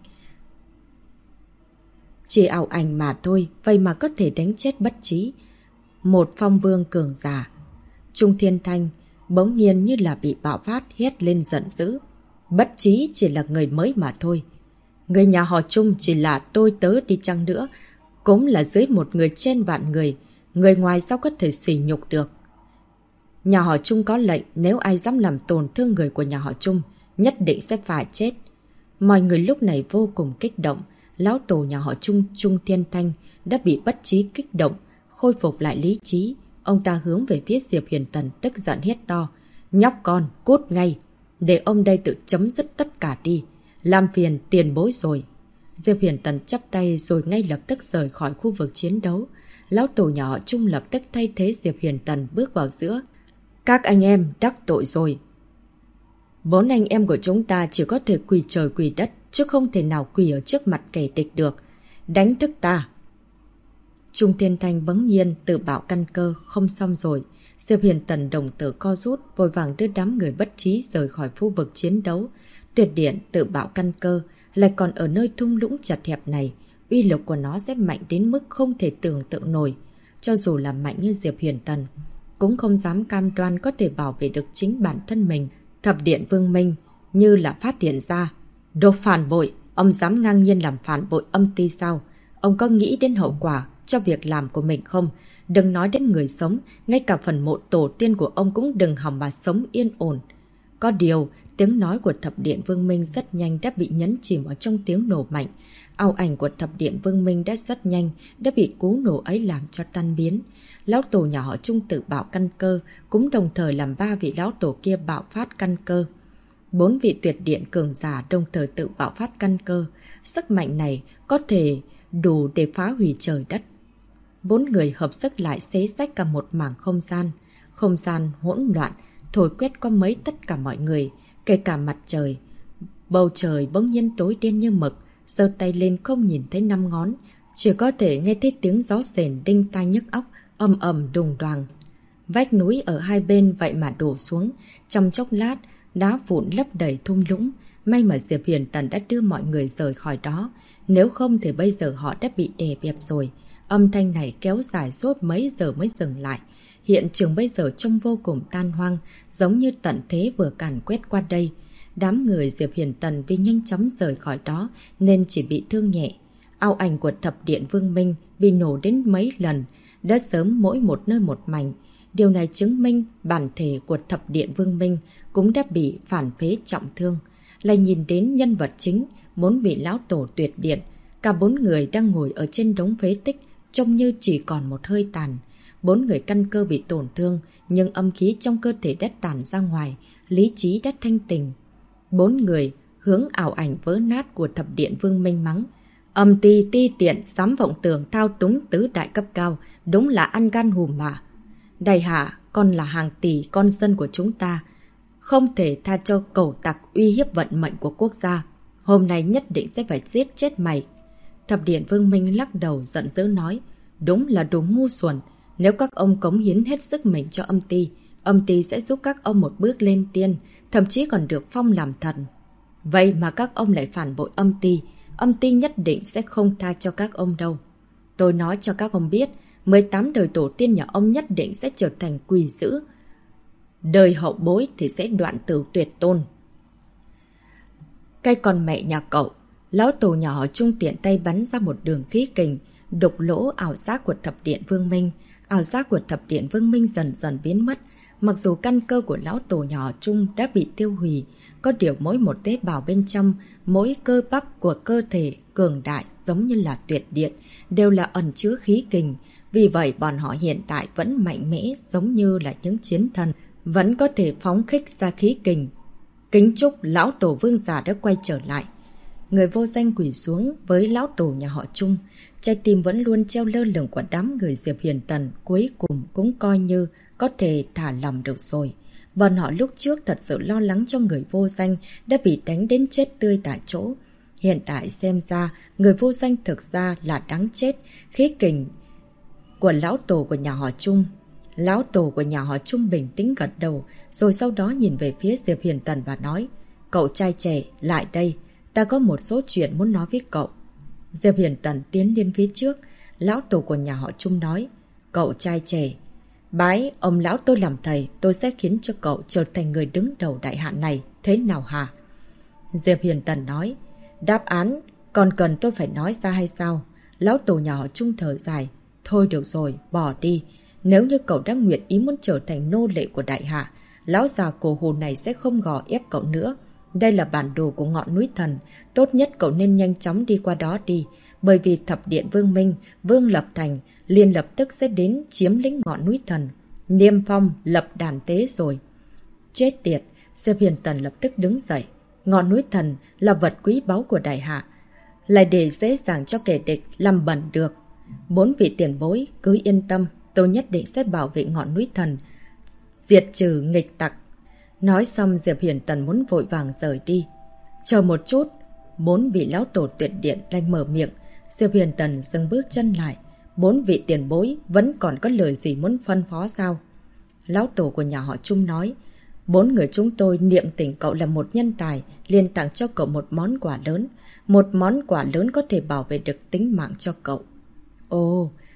Chỉ ảo ảnh mà thôi, vậy mà có thể đánh chết Bất Chí. Một phong vương cường giả. Trung Thiên Thanh bỗng nhiên như là bị bạo phát hét lên giận dữ. Bất Chí chỉ là người mới mà thôi. Người nhà họ Trung chỉ là tôi tớ đi chăng nữa, cũng là dưới một người trên vạn người. Người ngoài sao có thể sỉ nhục được. Nhà họ Trung có lệnh, nếu ai dám làm tổn thương người của nhà họ Trung, nhất định sẽ phải chết. Mọi người lúc này vô cùng kích động. Lão tổ nhà họ Trung, Trung Thiên Thanh đã bị Bất Chí kích động, khôi phục lại lý trí. Ông ta hướng về phía Diệp Hiền Tần tức giận hét to. Nhóc con, cút ngay. Để ông đây tự chấm dứt tất cả đi. Làm phiền tiền bối rồi. Diệp Hiền Tần chắp tay rồi ngay lập tức rời khỏi khu vực chiến đấu. Lão tổ nhà họ Trung lập tức thay thế Diệp Hiền Tần bước vào giữa. Các anh em đắc tội rồi. 4 anh em của chúng ta chỉ có thể quỳ trời quỳ đất, chứ không thể nào quỳ ở trước mặt kẻ địch được. Đánh thức ta. Trung Thiên Thanh bỗng nhiên tự bảo căn cơ không xong rồi. Diệp Hiền Tần đồng tử co rút, vội vàng đưa đám người Bất Chí rời khỏi khu vực chiến đấu. Tuyệt điện tự bảo căn cơ lại còn ở nơi thung lũng chật hẹp này, uy lực của nó sẽ mạnh đến mức không thể tưởng tượng nổi. Cho dù là mạnh như Diệp Hiền Tần, cũng không dám cam đoan có thể bảo vệ được chính bản thân mình. Thập điện Vương Minh như là phát hiện ra. Đồ phản bội, ông dám ngang nhiên làm phản bội âm ty sao? Ông có nghĩ đến hậu quả cho việc làm của mình không? Đừng nói đến người sống, ngay cả phần mộ tổ tiên của ông cũng đừng hòng mà sống yên ổn. Có điều, tiếng nói của Thập điện Vương Minh rất nhanh đã bị nhấn chìm ở trong tiếng nổ mạnh. Ảo ảnh của Thập điện Vương Minh đã rất nhanh, đã bị cú nổ ấy làm cho tan biến. Lão tổ nhà họ Trung tự bạo căn cơ, cũng đồng thời làm 3 vị lão tổ kia bạo phát căn cơ. 4 vị tuyệt điện cường giả đồng thời tự bạo phát căn cơ. Sức mạnh này có thể đủ để phá hủy trời đất. 4 người hợp sức lại xé rách cả một mảng không gian. Không gian hỗn loạn, thổi quét qua mấy tất cả mọi người, kể cả mặt trời. Bầu trời bỗng nhiên tối đen như mực, giơ tay lên không nhìn thấy 5 ngón, chỉ có thể nghe thấy tiếng gió rền đinh tai nhức óc, ầm ầm đùng đoàng. Vách núi ở hai bên vậy mà đổ xuống, trong chốc lát, đá vụn lấp đầy thung lũng. May mà Diệp Huyền Tần đã đưa mọi người rời khỏi đó, nếu không thì bây giờ họ đã bị đè bẹp rồi. Âm thanh này kéo dài suốt mấy giờ mới dừng lại. Hiện trường bây giờ trông vô cùng tan hoang, giống như tận thế vừa càn quét qua đây. Đám người Diệp Huyền Tần vì nhanh chóng rời khỏi đó nên chỉ bị thương nhẹ. Ảo ảnh của Thập điện Vương Minh bị nổ đến mấy lần, đã sớm mỗi một nơi một mảnh. Điều này chứng minh bản thể của Thập điện Vương Minh cũng đã bị phản phế trọng thương. Lại nhìn đến nhân vật chính, 4 vị lão tổ tuyệt điện, cả 4 người đang ngồi ở trên đống phế tích, trông như chỉ còn một hơi tàn. 4 người căn cơ bị tổn thương, nhưng âm khí trong cơ thể đã tản ra ngoài, lý trí đã thanh tỉnh. 4 người hướng ảo ảnh vỡ nát của Thập điện Vương Minh mắng. Âm ty ti tiện, dám vọng tưởng thao túng tứ đại cấp cao, đúng là ăn gan hùm mà. Đại hạ, con là hàng tỷ con dân của chúng ta, không thể tha cho cẩu tặc uy hiếp vận mệnh của quốc gia. Hôm nay nhất định sẽ phải giết chết mày. Thập điện Vương Minh lắc đầu giận dữ nói. Đúng là đồ ngu xuẩn. Nếu các ông cống hiến hết sức mình cho âm ty sẽ giúp các ông một bước lên tiên, thậm chí còn được phong làm thần. Vậy mà các ông lại phản bội âm ty nhất định sẽ không tha cho các ông đâu. Tôi nói cho các ông biết, 18 đời tổ tiên nhà ông nhất định sẽ trở thành quỷ dữ. Đời hậu bối thì sẽ đoạn tử tuyệt tôn. Cái con mẹ nhà cậu, lão tổ nhà họ Trung tiện tay bắn ra một đường khí kình, đục lỗ ảo giác của Thập điện Vương Minh. Ảo giác của Thập điện Vương Minh dần dần biến mất. Mặc dù căn cơ của lão tổ nhà họ Trung đã bị tiêu hủy, có điều mỗi một tế bào bên trong, mỗi cơ bắp của cơ thể cường đại giống như là tuyệt điện, đều là ẩn chứa khí kình. Vì vậy bọn họ hiện tại vẫn mạnh mẽ giống như là những chiến thần, vẫn có thể phóng khích ra khí kình. Kính chúc lão tổ vương giả đã quay trở lại. Người vô danh quỳ xuống với lão tổ nhà họ Trung. Trái tim vẫn luôn treo lơ lửng của đám người Diệp Huyền Tần cuối cùng cũng coi như có thể thả lòng được rồi. Bọn họ lúc trước thật sự lo lắng cho người vô danh đã bị đánh đến chết tươi tại chỗ. Hiện tại xem ra người vô danh thực ra là đáng chết. Khí kình của lão tổ của nhà họ Trung. Lão tổ của nhà họ Trung bình tĩnh gật đầu, rồi sau đó nhìn về phía Diệp Huyền Tần và nói. Cậu trai trẻ, lại đây. Ta có một số chuyện muốn nói với cậu. Diệp Huyền Tần tiến lên phía trước. Lão tổ của nhà họ Trung nói. Cậu trai trẻ, bái ông lão tôi làm thầy, tôi sẽ khiến cho cậu trở thành người đứng đầu đại hạn này. Thế nào hả? Diệp Huyền Tần nói. Đáp án còn cần tôi phải nói ra hay sao? Lão tổ nhà họ Trung thở dài. Thôi được rồi, bỏ đi. Nếu như cậu đã nguyện ý muốn trở thành nô lệ của đại hạ, lão già cổ hù này sẽ không gò ép cậu nữa. Đây là bản đồ của ngọn núi thần. Tốt nhất cậu nên nhanh chóng đi qua đó đi. Bởi vì Thập điện Vương Minh, Vương Lập Thành liền lập tức sẽ đến chiếm lĩnh ngọn núi thần. Niêm phong lập đàn tế rồi. Chết tiệt, Diệp Huyền Tần lập tức đứng dậy. Ngọn núi thần là vật quý báu của đại hạ, lại để dễ dàng cho kẻ địch làm bẩn được. 4 vị tiền bối cứ yên tâm, tôi nhất định sẽ bảo vệ ngọn núi thần, diệt trừ nghịch tặc. Nói xong Diệp Huyền Tần muốn vội vàng rời đi. Chờ một chút, 4 vị lão tổ tuyệt điện lại mở miệng. Diệp Huyền Tần dừng bước chân lại. 4 vị tiền bối vẫn còn có lời gì muốn phân phó sao? Lão tổ của nhà họ Trung nói. 4 người chúng tôi niệm tình cậu là một nhân tài, liền tặng cho cậu một món quà lớn. Một món quà lớn có thể bảo vệ được tính mạng cho cậu. Ồ,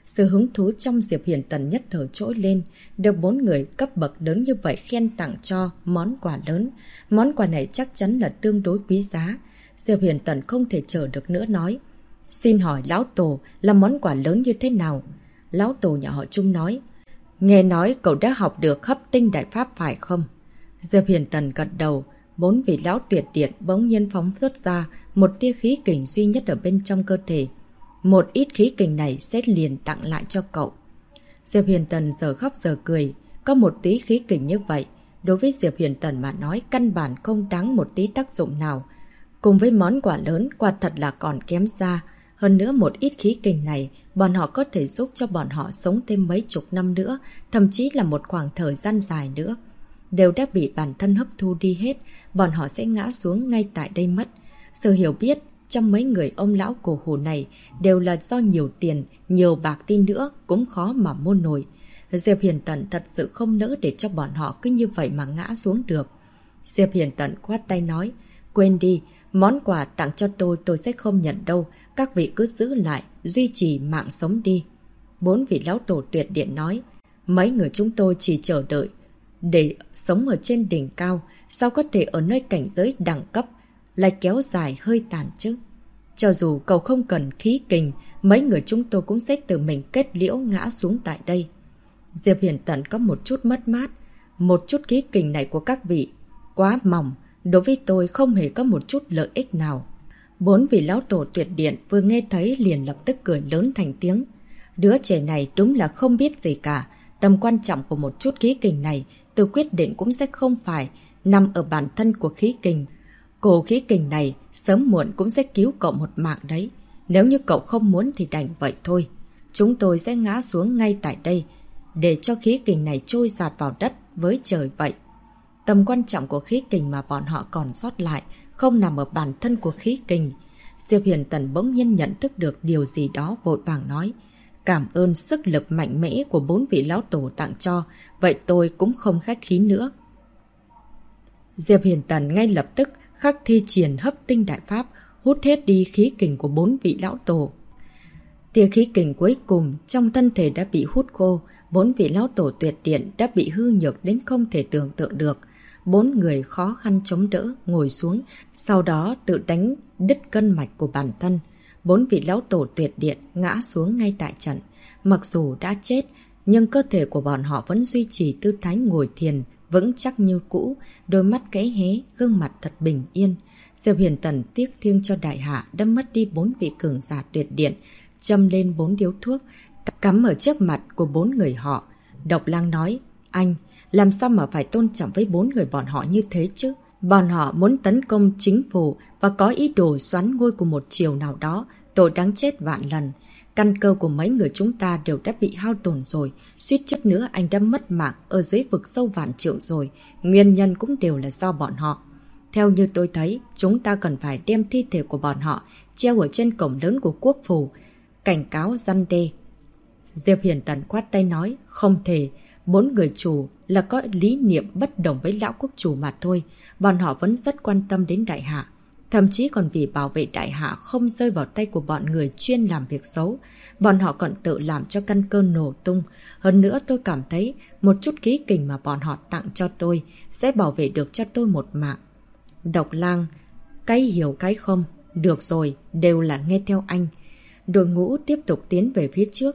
Sự hứng thú trong Diệp Hiền Tần nhất thời trỗi lên, được 4 người cấp bậc lớn như vậy khen tặng cho món quà lớn. Món quà này chắc chắn là tương đối quý giá. Diệp Hiền Tần không thể chờ được nữa nói. Xin hỏi lão tổ là món quà lớn như thế nào? Lão tổ nhà họ Trung nói. Nghe nói cậu đã học được hấp tinh đại pháp phải không? Diệp Hiền Tần gật đầu. 4 vị lão tuyệt điện bỗng nhiên phóng xuất ra một tia khí kình duy nhất ở bên trong cơ thể. Một ít khí kình này sẽ liền tặng lại cho cậu. Diệp Hiền Tần giờ khóc giờ cười. Có một tí khí kình như vậy, đối với Diệp Hiền Tần mà nói căn bản không đáng một tí tác dụng nào. Cùng với món quà lớn, quả thật là còn kém xa. Hơn nữa một ít khí kình này, bọn họ có thể giúp cho bọn họ sống thêm mấy chục năm nữa, thậm chí là một khoảng thời gian dài nữa. Đều đã bị bản thân hấp thu đi hết, bọn họ sẽ ngã xuống ngay tại đây mất. Sự hiểu biết trong mấy người ông lão cổ hủ này đều là do nhiều tiền, nhiều bạc đi nữa cũng khó mà mua nổi. Diệp Hiền Tần thật sự không nỡ để cho bọn họ cứ như vậy mà ngã xuống được. Diệp Hiền Tần khoát tay nói, quên đi, món quà tặng cho tôi sẽ không nhận đâu, các vị cứ giữ lại, duy trì mạng sống đi. 4 vị lão tổ tuyệt điện nói, mấy người chúng tôi chỉ chờ đợi để sống ở trên đỉnh cao, sao có thể ở nơi cảnh giới đẳng cấp lại kéo dài hơi tàn chứ? Cho dù cậu không cần khí kình, mấy người chúng tôi cũng sẽ tự mình kết liễu ngã xuống tại đây. Diệp Hiền Tần có một chút mất mát. Một chút khí kình này của các vị quá mỏng, đối với tôi không hề có một chút lợi ích nào. 4 vị lão tổ tuyệt điện vừa nghe thấy liền lập tức cười lớn thành tiếng. Đứa trẻ này đúng là không biết gì cả. Tầm quan trọng của một chút khí kình này từ quyết định cũng sẽ không phải nằm ở bản thân của khí kình. Cổ khí kình này sớm muộn cũng sẽ cứu cậu một mạng đấy. Nếu như cậu không muốn thì đành vậy thôi. Chúng tôi sẽ ngã xuống ngay tại đây, để cho khí kình này trôi dạt vào đất với trời vậy. Tầm quan trọng của khí kình mà bọn họ còn sót lại không nằm ở bản thân của khí kình. Diệp Hiền Tần bỗng nhiên nhận thức được điều gì đó, vội vàng nói. Cảm ơn sức lực mạnh mẽ của 4 vị lão tổ tặng cho, vậy tôi cũng không khách khí nữa. Diệp Hiền Tần ngay lập tức khắc thi triển hấp tinh đại pháp, hút hết đi khí kình của 4 vị lão tổ. Tia khí kình cuối cùng trong thân thể đã bị hút khô, 4 vị lão tổ tuyệt điện đã bị hư nhược đến không thể tưởng tượng được. 4 người khó khăn chống đỡ, ngồi xuống, sau đó tự đánh đứt gân mạch của bản thân. 4 vị lão tổ tuyệt điện ngã xuống ngay tại trận. Mặc dù đã chết, nhưng cơ thể của bọn họ vẫn duy trì tư thái ngồi thiền, vững chắc như cũ, đôi mắt khẽ hé, gương mặt thật bình yên. Diệp Hiền Tần tiếc thiêng cho đại hạ đã mất đi 4 vị cường giả tuyệt điện, châm lên 4 điếu thuốc, cắm ở trước mặt của 4 người họ. Độc Lang nói, anh, làm sao mà phải tôn trọng với 4 người bọn họ như thế chứ? Bọn họ muốn tấn công chính phủ và có ý đồ xoắn ngôi của một triều nào đó, tội đáng chết vạn lần. Căn cơ của mấy người chúng ta đều đã bị hao tổn rồi, suýt chút nữa anh đã mất mạng ở dưới vực sâu vạn trượng rồi, nguyên nhân cũng đều là do bọn họ. Theo như tôi thấy, chúng ta cần phải đem thi thể của bọn họ treo ở trên cổng lớn của quốc phủ, cảnh cáo răn đe. Diệp Hiền Tần quát tay nói, không thể, 4 người chủ là có lý niệm bất đồng với lão quốc chủ mà thôi, bọn họ vẫn rất quan tâm đến đại hạ. Thậm chí còn vì bảo vệ đại hạ không rơi vào tay của bọn người chuyên làm việc xấu, bọn họ còn tự làm cho căn cơ nổ tung. Hơn nữa tôi cảm thấy một chút khí kình mà bọn họ tặng cho tôi sẽ bảo vệ được cho tôi một mạng. Độc Lang, cái hiểu cái không, được rồi, đều là nghe theo anh. Đội ngũ tiếp tục tiến về phía trước.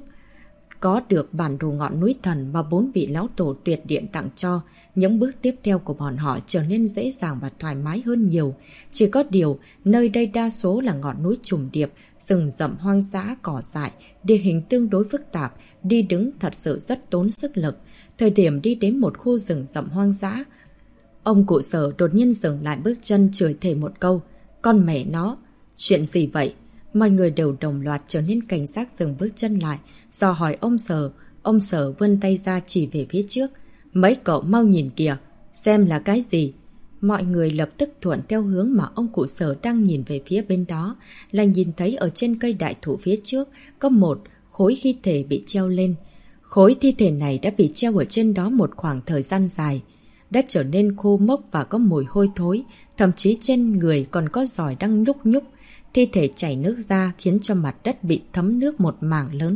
Có được bản đồ ngọn núi thần mà 4 vị lão tổ tuyệt điện tặng cho, những bước tiếp theo của bọn họ trở nên dễ dàng và thoải mái hơn nhiều. Chỉ có điều, nơi đây đa số là ngọn núi trùng điệp, rừng rậm hoang dã cỏ dại, địa hình tương đối phức tạp, đi đứng thật sự rất tốn sức lực. Thời điểm đi đến một khu rừng rậm hoang dã, ông cụ Sở đột nhiên dừng lại bước chân, chửi thề một câu, con mẹ nó, chuyện gì vậy? Mọi người đều đồng loạt trở nên cảnh giác, dừng bước chân lại, dò hỏi ông Sở. Ông Sở vươn tay ra chỉ về phía trước. Mấy cậu mau nhìn kìa, xem là cái gì? Mọi người lập tức thuận theo hướng mà ông cụ Sở đang nhìn về phía bên đó, là nhìn thấy ở trên cây đại thụ phía trước có một khối thi thể bị treo lên. Khối thi thể này đã bị treo ở trên đó một khoảng thời gian dài, đã trở nên khô mốc và có mùi hôi thối, thậm chí trên người còn có giòi đang nhúc nhúc. Thi thể chảy nước ra khiến cho mặt đất bị thấm nước một mảng lớn.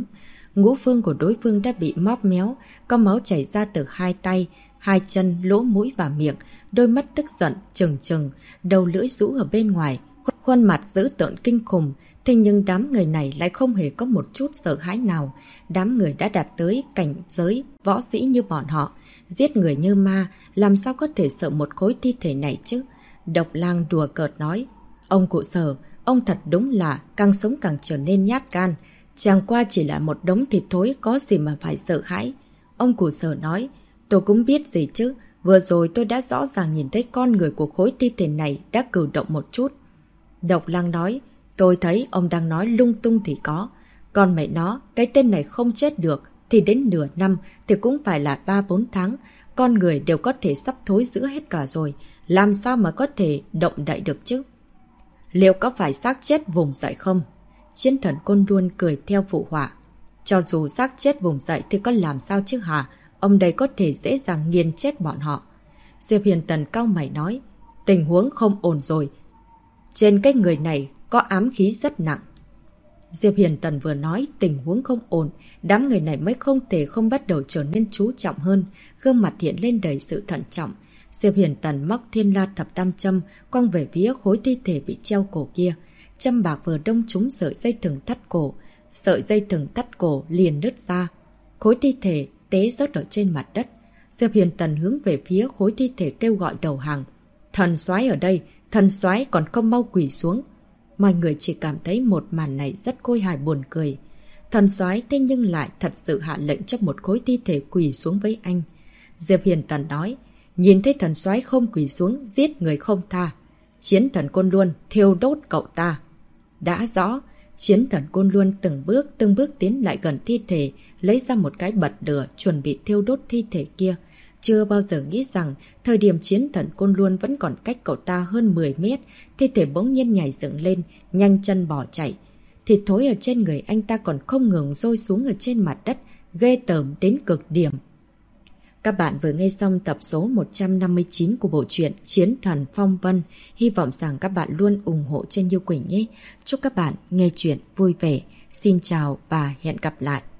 Ngũ phương của đối phương đã bị móp méo, có máu chảy ra từ hai tay, hai chân, lỗ mũi và miệng, đôi mắt tức giận, trừng trừng, đầu lưỡi rũ ở bên ngoài, khuôn mặt dữ tợn kinh khủng. Thế nhưng đám người này lại không hề có một chút sợ hãi nào. Đám người đã đạt tới cảnh giới võ sĩ như bọn họ, giết người như ma, làm sao có thể sợ một khối thi thể này chứ? Độc Lang đùa cợt nói, ông cụ Sở, ông thật đúng là càng sống càng trở nên nhát gan. Chẳng qua chỉ là một đống thịt thối, có gì mà phải sợ hãi. Ông cụ Sở nói, tôi cũng biết gì chứ, vừa rồi tôi đã rõ ràng nhìn thấy con người của khối thi thể này đã cử động một chút. Độc Lang nói, tôi thấy ông đang nói lung tung thì có. Còn mẹ nó, cái tên này không chết được thì đến nửa năm thì cũng phải là 3-4 tháng. Con người đều có thể sắp thối rữa hết cả rồi. Làm sao mà có thể động đậy được chứ? Liệu có phải xác chết vùng dậy không? Chiến thần Côn Luân cười theo phụ họa. Cho dù xác chết vùng dậy thì có làm sao chứ hả? Ông đây có thể dễ dàng nghiền chết bọn họ. Diệp Hiền Tần cau mày nói, tình huống không ổn rồi. Trên cái người này có ám khí rất nặng. Diệp Hiền Tần vừa nói tình huống không ổn, đám người này mới không thể không bắt đầu trở nên chú trọng hơn, gương mặt hiện lên đầy sự thận trọng. Diệp Hiền Tần móc Thiên La Thập Tam châm quăng về phía khối thi thể bị treo cổ kia. Châm bạc vừa đâm trúng sợi dây thừng thắt cổ, sợi dây thừng thắt cổ liền nứt ra. Khối thi thể té rớt ở trên mặt đất. Diệp Hiền Tần hướng về phía khối thi thể kêu gọi đầu hàng. Thần soái ở đây, thần soái còn không mau quỳ xuống. Mọi người chỉ cảm thấy một màn này rất khôi hài buồn cười. Thần soái thế nhưng lại thật sự hạ lệnh cho một khối thi thể quỳ xuống với anh. Diệp Hiền Tần nói, nhìn thấy thần soái không quỳ xuống, giết người không tha. Chiến thần Côn Luân thiêu đốt cậu ta. Đã rõ, chiến thần Côn Luân từng bước tiến lại gần thi thể, lấy ra một cái bật lửa chuẩn bị thiêu đốt thi thể kia. Chưa bao giờ nghĩ rằng thời điểm chiến thần Côn Luân vẫn còn cách cậu ta hơn 10 mét, thi thể bỗng nhiên nhảy dựng lên, nhanh chân bỏ chạy. Thịt thối ở trên người anh ta còn không ngừng rơi xuống ở trên mặt đất, ghê tởm đến cực điểm. Các bạn vừa nghe xong tập số 159 của bộ truyện Chiến thần Phong Vân. Hy vọng rằng các bạn luôn ủng hộ trên Như Quỳnh nhé. Chúc các bạn nghe chuyện vui vẻ. Xin chào và hẹn gặp lại.